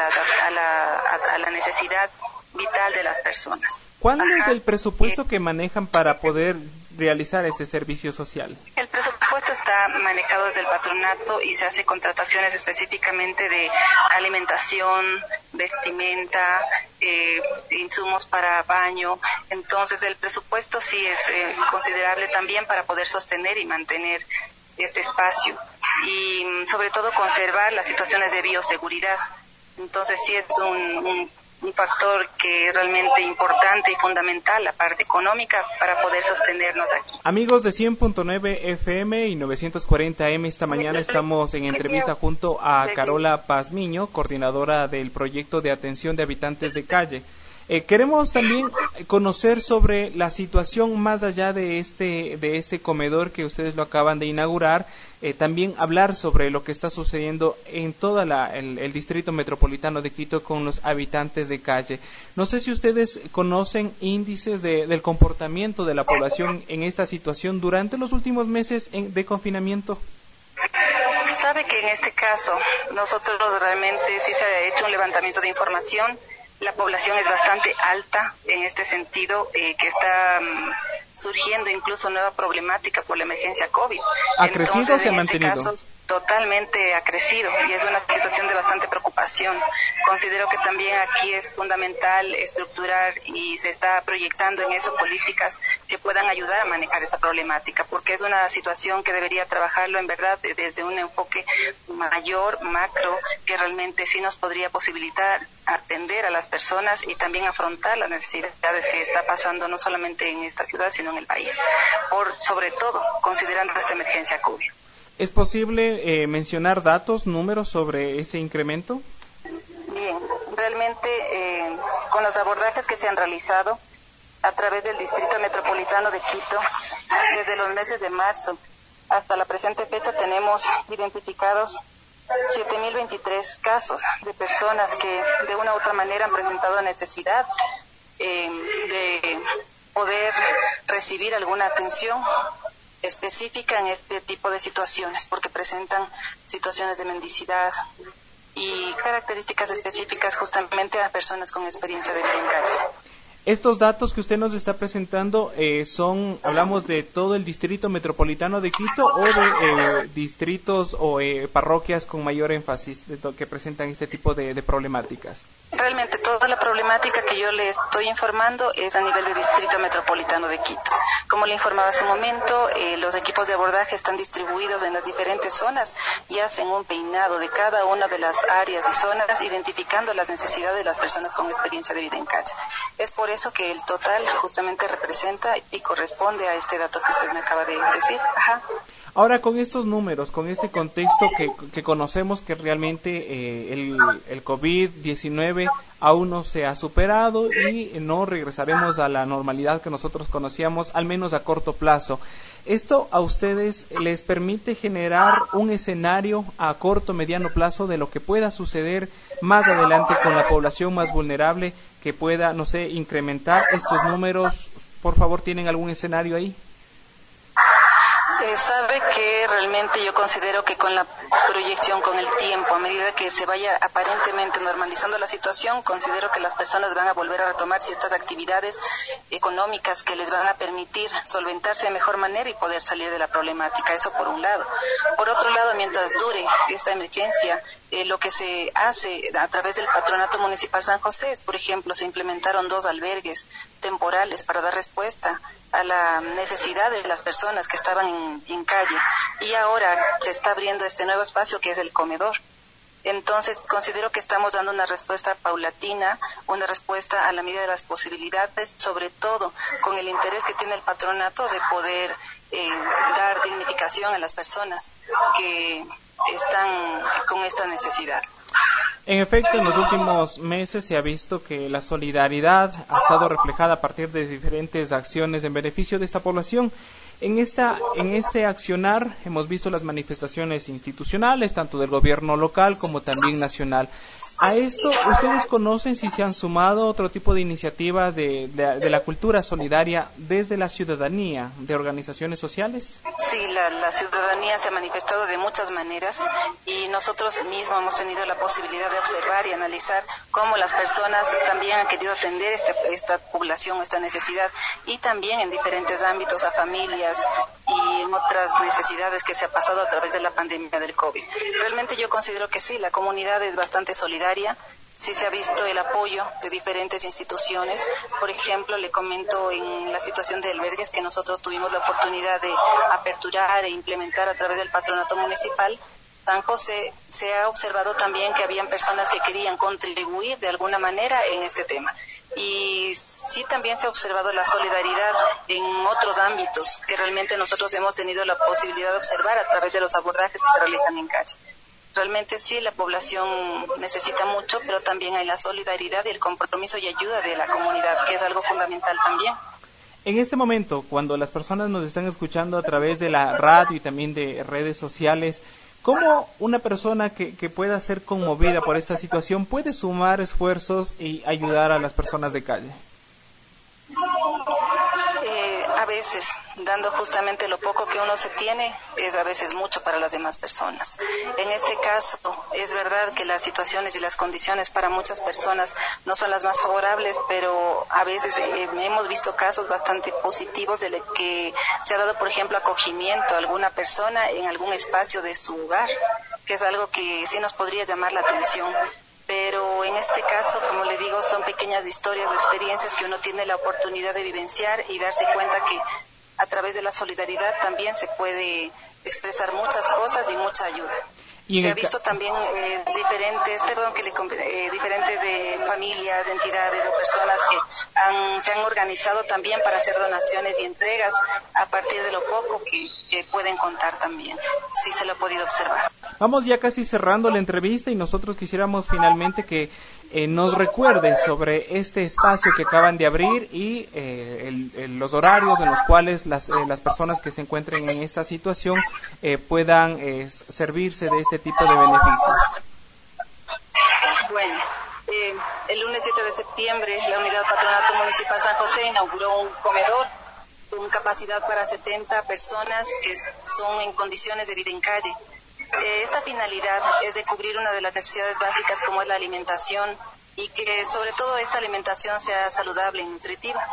S28: la necesidad vital de las personas.
S5: ¿Cuál es el presupuesto que manejan para poder realizar este servicio social?
S28: El presupuesto está manejado desde el patronato y se hace contrataciones específicamente de alimentación, vestimenta, insumos para baño. Entonces el presupuesto sí es considerable también para poder sostener y mantener este espacio y sobre todo conservar las situaciones de bioseguridad. Entonces sí es un factor que es realmente importante y fundamental, la parte económica, para poder sostenernos aquí.
S5: Amigos de 100.9 FM y 940 AM, esta mañana estamos en entrevista junto a Carola Pazmiño, coordinadora del proyecto de atención de habitantes de calle. Queremos también conocer sobre la situación más allá de este comedor que ustedes lo acaban de inaugurar, también hablar sobre lo que está sucediendo en todo el distrito metropolitano de Quito con los habitantes de calle. No sé si ustedes conocen índices del comportamiento de la población en esta situación durante los últimos meses de confinamiento.
S28: Sabe que en este caso nosotros realmente sí se ha hecho un levantamiento de información. La población es bastante alta en este sentido, que está surgiendo incluso nueva problemática por la emergencia COVID.
S5: ¿Ha crecido o se ha mantenido?
S28: En este caso, totalmente ha crecido y es una situación de bastante preocupación. Considero que también aquí es fundamental estructurar y se está proyectando en eso políticas que puedan ayudar a manejar esta problemática, porque es una situación que debería trabajarlo en verdad desde un enfoque mayor, macro, que realmente sí nos podría posibilitar atender a las personas y también afrontar las necesidades que está pasando no solamente en esta ciudad, sino en el país, sobre todo considerando esta emergencia COVID.
S5: ¿Es posible mencionar datos, números sobre ese incremento?
S28: Bien, realmente con los abordajes que se han realizado a través del Distrito Metropolitano de Quito, desde los meses de marzo hasta la presente fecha tenemos identificados 7.023 casos de personas que de una u otra manera han presentado necesidad de poder recibir alguna atención específica en este tipo de situaciones, porque presentan situaciones de mendicidad y características específicas justamente a personas con experiencia de vida en calle.
S5: Estos datos que usted nos está presentando hablamos de todo el distrito metropolitano de Quito o de distritos o parroquias con mayor énfasis que presentan este tipo de problemáticas.
S28: Realmente toda la problemática que yo le estoy informando es a nivel de distrito metropolitano de Quito. Como le informaba hace un momento, los equipos de abordaje están distribuidos en las diferentes zonas y hacen un peinado de cada una de las áreas y zonas, identificando las necesidades de las personas con experiencia de vida en calle. Es por eso que el total justamente representa y corresponde a este dato que usted me acaba de decir. Ajá.
S5: Ahora, con estos números, con este contexto que conocemos que realmente el COVID-19 aún no se ha superado y no regresaremos a la normalidad que nosotros conocíamos, al menos a corto plazo. ¿Esto a ustedes les permite generar un escenario a corto, mediano plazo de lo que pueda suceder más adelante con la población más vulnerable que pueda, no sé, incrementar estos números? Por favor, ¿tienen algún escenario ahí?
S28: Sabe que realmente yo considero que con la proyección, con el tiempo, a medida que se vaya aparentemente normalizando la situación, considero que las personas van a volver a retomar ciertas actividades económicas que les van a permitir solventarse de mejor manera y poder salir de la problemática. Eso por un lado. Por otro lado, mientras dure esta emergencia, lo que se hace a través del Patronato Municipal San José es, por ejemplo, se implementaron 2 albergues temporales para dar respuesta a la necesidad de las personas que estaban en calle, y ahora se está abriendo este nuevo espacio que es el comedor. Entonces considero que estamos dando una respuesta paulatina, una respuesta a la medida de las posibilidades, sobre todo con el interés que tiene el patronato de poder dar dignificación a las personas que están con esta necesidad.
S5: En efecto, en los últimos meses se ha visto que la solidaridad ha estado reflejada a partir de diferentes acciones en beneficio de esta población. En ese accionar hemos visto las manifestaciones institucionales, tanto del gobierno local como también nacional. A esto, ¿ustedes conocen si se han sumado otro tipo de iniciativas de la cultura solidaria desde la ciudadanía, de organizaciones sociales?
S28: Sí, la ciudadanía se ha manifestado de muchas maneras y nosotros mismos hemos tenido la posibilidad de observar y analizar cómo las personas también han querido atender esta población, esta necesidad, y también en diferentes ámbitos a familias y en otras necesidades que se ha pasado a través de la pandemia del COVID. Realmente yo considero que sí, la comunidad es bastante solidaria. Sí se ha visto el apoyo de diferentes instituciones. Por ejemplo, le comento en la situación de albergues que nosotros tuvimos la oportunidad de aperturar e implementar a través del patronato municipal. San José, se ha observado también que habían personas que querían contribuir de alguna manera en este tema. Y sí también se ha observado la solidaridad en otros ámbitos que realmente nosotros hemos tenido la posibilidad de observar a través de los abordajes que se realizan en calle. Realmente sí, la población necesita mucho, pero también hay la solidaridad y el compromiso y ayuda de la comunidad, que es algo fundamental también.
S5: En este momento, cuando las personas nos están escuchando a través de la radio y también de redes sociales, ¿cómo una persona que pueda ser conmovida por esta situación puede sumar esfuerzos y ayudar a las personas de calle?
S28: A veces, dando justamente lo poco que uno se tiene, es a veces mucho para las demás personas. En este caso, es verdad que las situaciones y las condiciones para muchas personas no son las más favorables, pero a veces hemos visto casos bastante positivos de que se ha dado, por ejemplo, acogimiento a alguna persona en algún espacio de su hogar, que es algo que sí nos podría llamar la atención. Pero en este caso, como le digo, son pequeñas historias o experiencias que uno tiene la oportunidad de vivenciar y darse cuenta que a través de la solidaridad también se puede expresar muchas cosas y mucha ayuda. Se ha visto también diferentes familias, entidades o personas que se han organizado también para hacer donaciones y entregas a partir de lo poco que pueden contar también. Sí se lo ha podido observar.
S5: Vamos ya casi cerrando la entrevista y nosotros quisiéramos finalmente que nos recuerde sobre este espacio que acaban de abrir y los horarios en los cuales las personas que se encuentren en esta situación puedan servirse de este tipo de beneficios.
S28: Bueno, el lunes 7 de septiembre la Unidad Patronato Municipal San José inauguró un comedor con capacidad para 70 personas que son en condiciones de vida en calle. Esta finalidad es de cubrir una de las necesidades básicas como es la alimentación y que sobre todo esta alimentación sea saludable y nutritiva.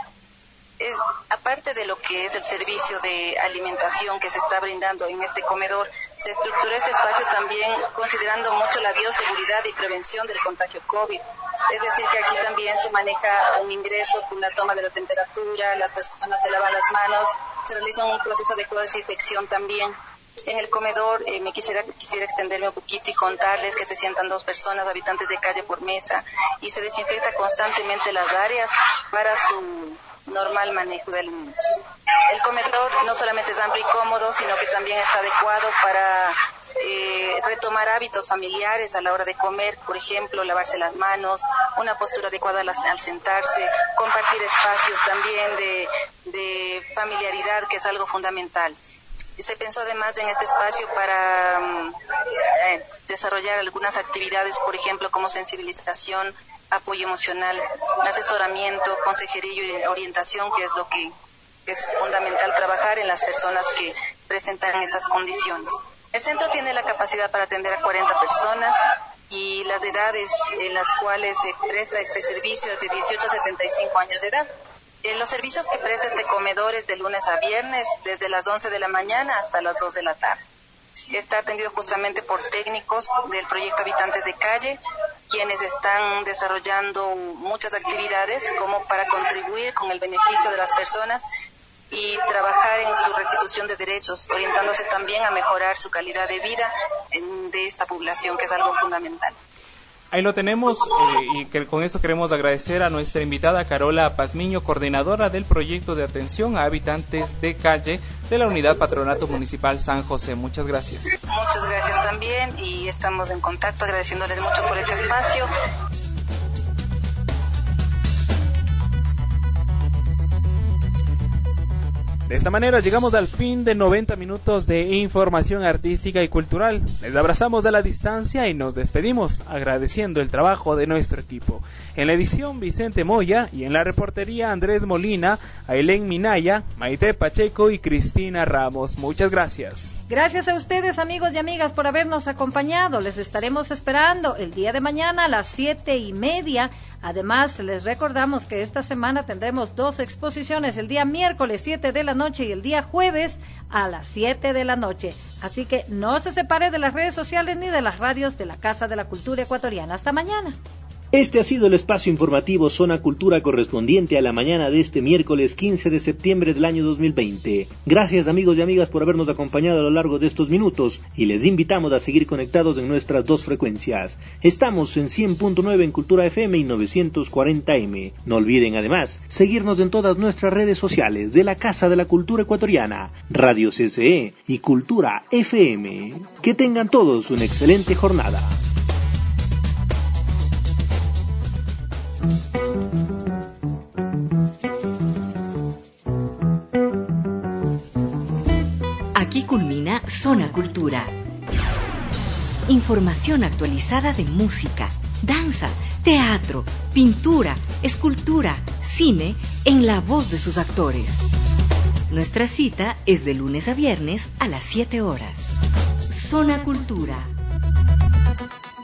S28: Aparte de lo que es el servicio de alimentación que se está brindando en este comedor, se estructura este espacio también considerando mucho la bioseguridad y prevención del contagio COVID. Es decir, que aquí también se maneja un ingreso con la toma de la temperatura, las personas se lavan las manos, se realiza un proceso de desinfección también. En el comedor quisiera extenderme un poquito y contarles que se sientan 2 personas, habitantes de calle por mesa, y se desinfecta constantemente las áreas para su normal manejo de alimentos. El comedor no solamente es amplio y cómodo, sino que también está adecuado para retomar hábitos familiares a la hora de comer, por ejemplo, lavarse las manos, una postura adecuada al sentarse, compartir espacios también de familiaridad, que es algo fundamental. Se pensó además en este espacio para desarrollar algunas actividades, por ejemplo, como sensibilización, apoyo emocional, asesoramiento, consejería y orientación, que es lo que es fundamental trabajar en las personas que presentan estas condiciones. El centro tiene la capacidad para atender a 40 personas y las edades en las cuales se presta este servicio es de 18 a 75 años de edad. Los servicios que presta este comedor es de lunes a viernes, desde las 11 de la mañana hasta las 2 de la tarde. Está atendido justamente por técnicos del proyecto Habitantes de Calle, quienes están desarrollando muchas actividades como para contribuir con el beneficio de las personas y trabajar en su restitución de derechos, orientándose también a mejorar su calidad de vida de esta población, que es algo fundamental.
S5: Ahí lo tenemos y que con eso queremos agradecer a nuestra invitada Carola Pazmiño, coordinadora del proyecto de atención a habitantes de calle de la Unidad Patronato Municipal San José. Muchas gracias.
S28: Muchas gracias también y estamos en contacto agradeciéndoles mucho por este espacio.
S5: De esta manera llegamos al fin de 90 minutos de información artística y cultural. Les abrazamos a la distancia y nos despedimos agradeciendo el trabajo de nuestro equipo. En la edición Vicente Moya y en la reportería Andrés Molina, Ailén Minaya, Maite Pacheco y Cristina Ramos. Muchas gracias.
S4: Gracias a ustedes, amigos y amigas, por habernos acompañado. Les estaremos esperando el día de mañana a las 7:30. Además, les recordamos que esta semana tendremos 2 exposiciones, el día miércoles 7 de la noche y el día jueves a las 7 de la noche. Así que no se separe de las redes sociales ni de las radios de la Casa de la Cultura Ecuatoriana. Hasta mañana.
S6: Este ha sido el espacio informativo Zona Cultura correspondiente a la mañana de este miércoles 15 de septiembre del año 2020. Gracias amigos y amigas por habernos acompañado a lo largo de estos minutos y les invitamos a seguir conectados en nuestras dos frecuencias. Estamos en 100.9 en Cultura FM y 940M. No olviden además seguirnos en todas nuestras redes sociales de la Casa de la Cultura Ecuatoriana, Radio CCE y Cultura FM. Que tengan todos una excelente jornada.
S3: Aquí culmina Zona Cultura. Información actualizada de música, danza, teatro, pintura, escultura, cine, en la voz de sus actores. Nuestra cita es de lunes a viernes a las 7 horas. Zona Cultura.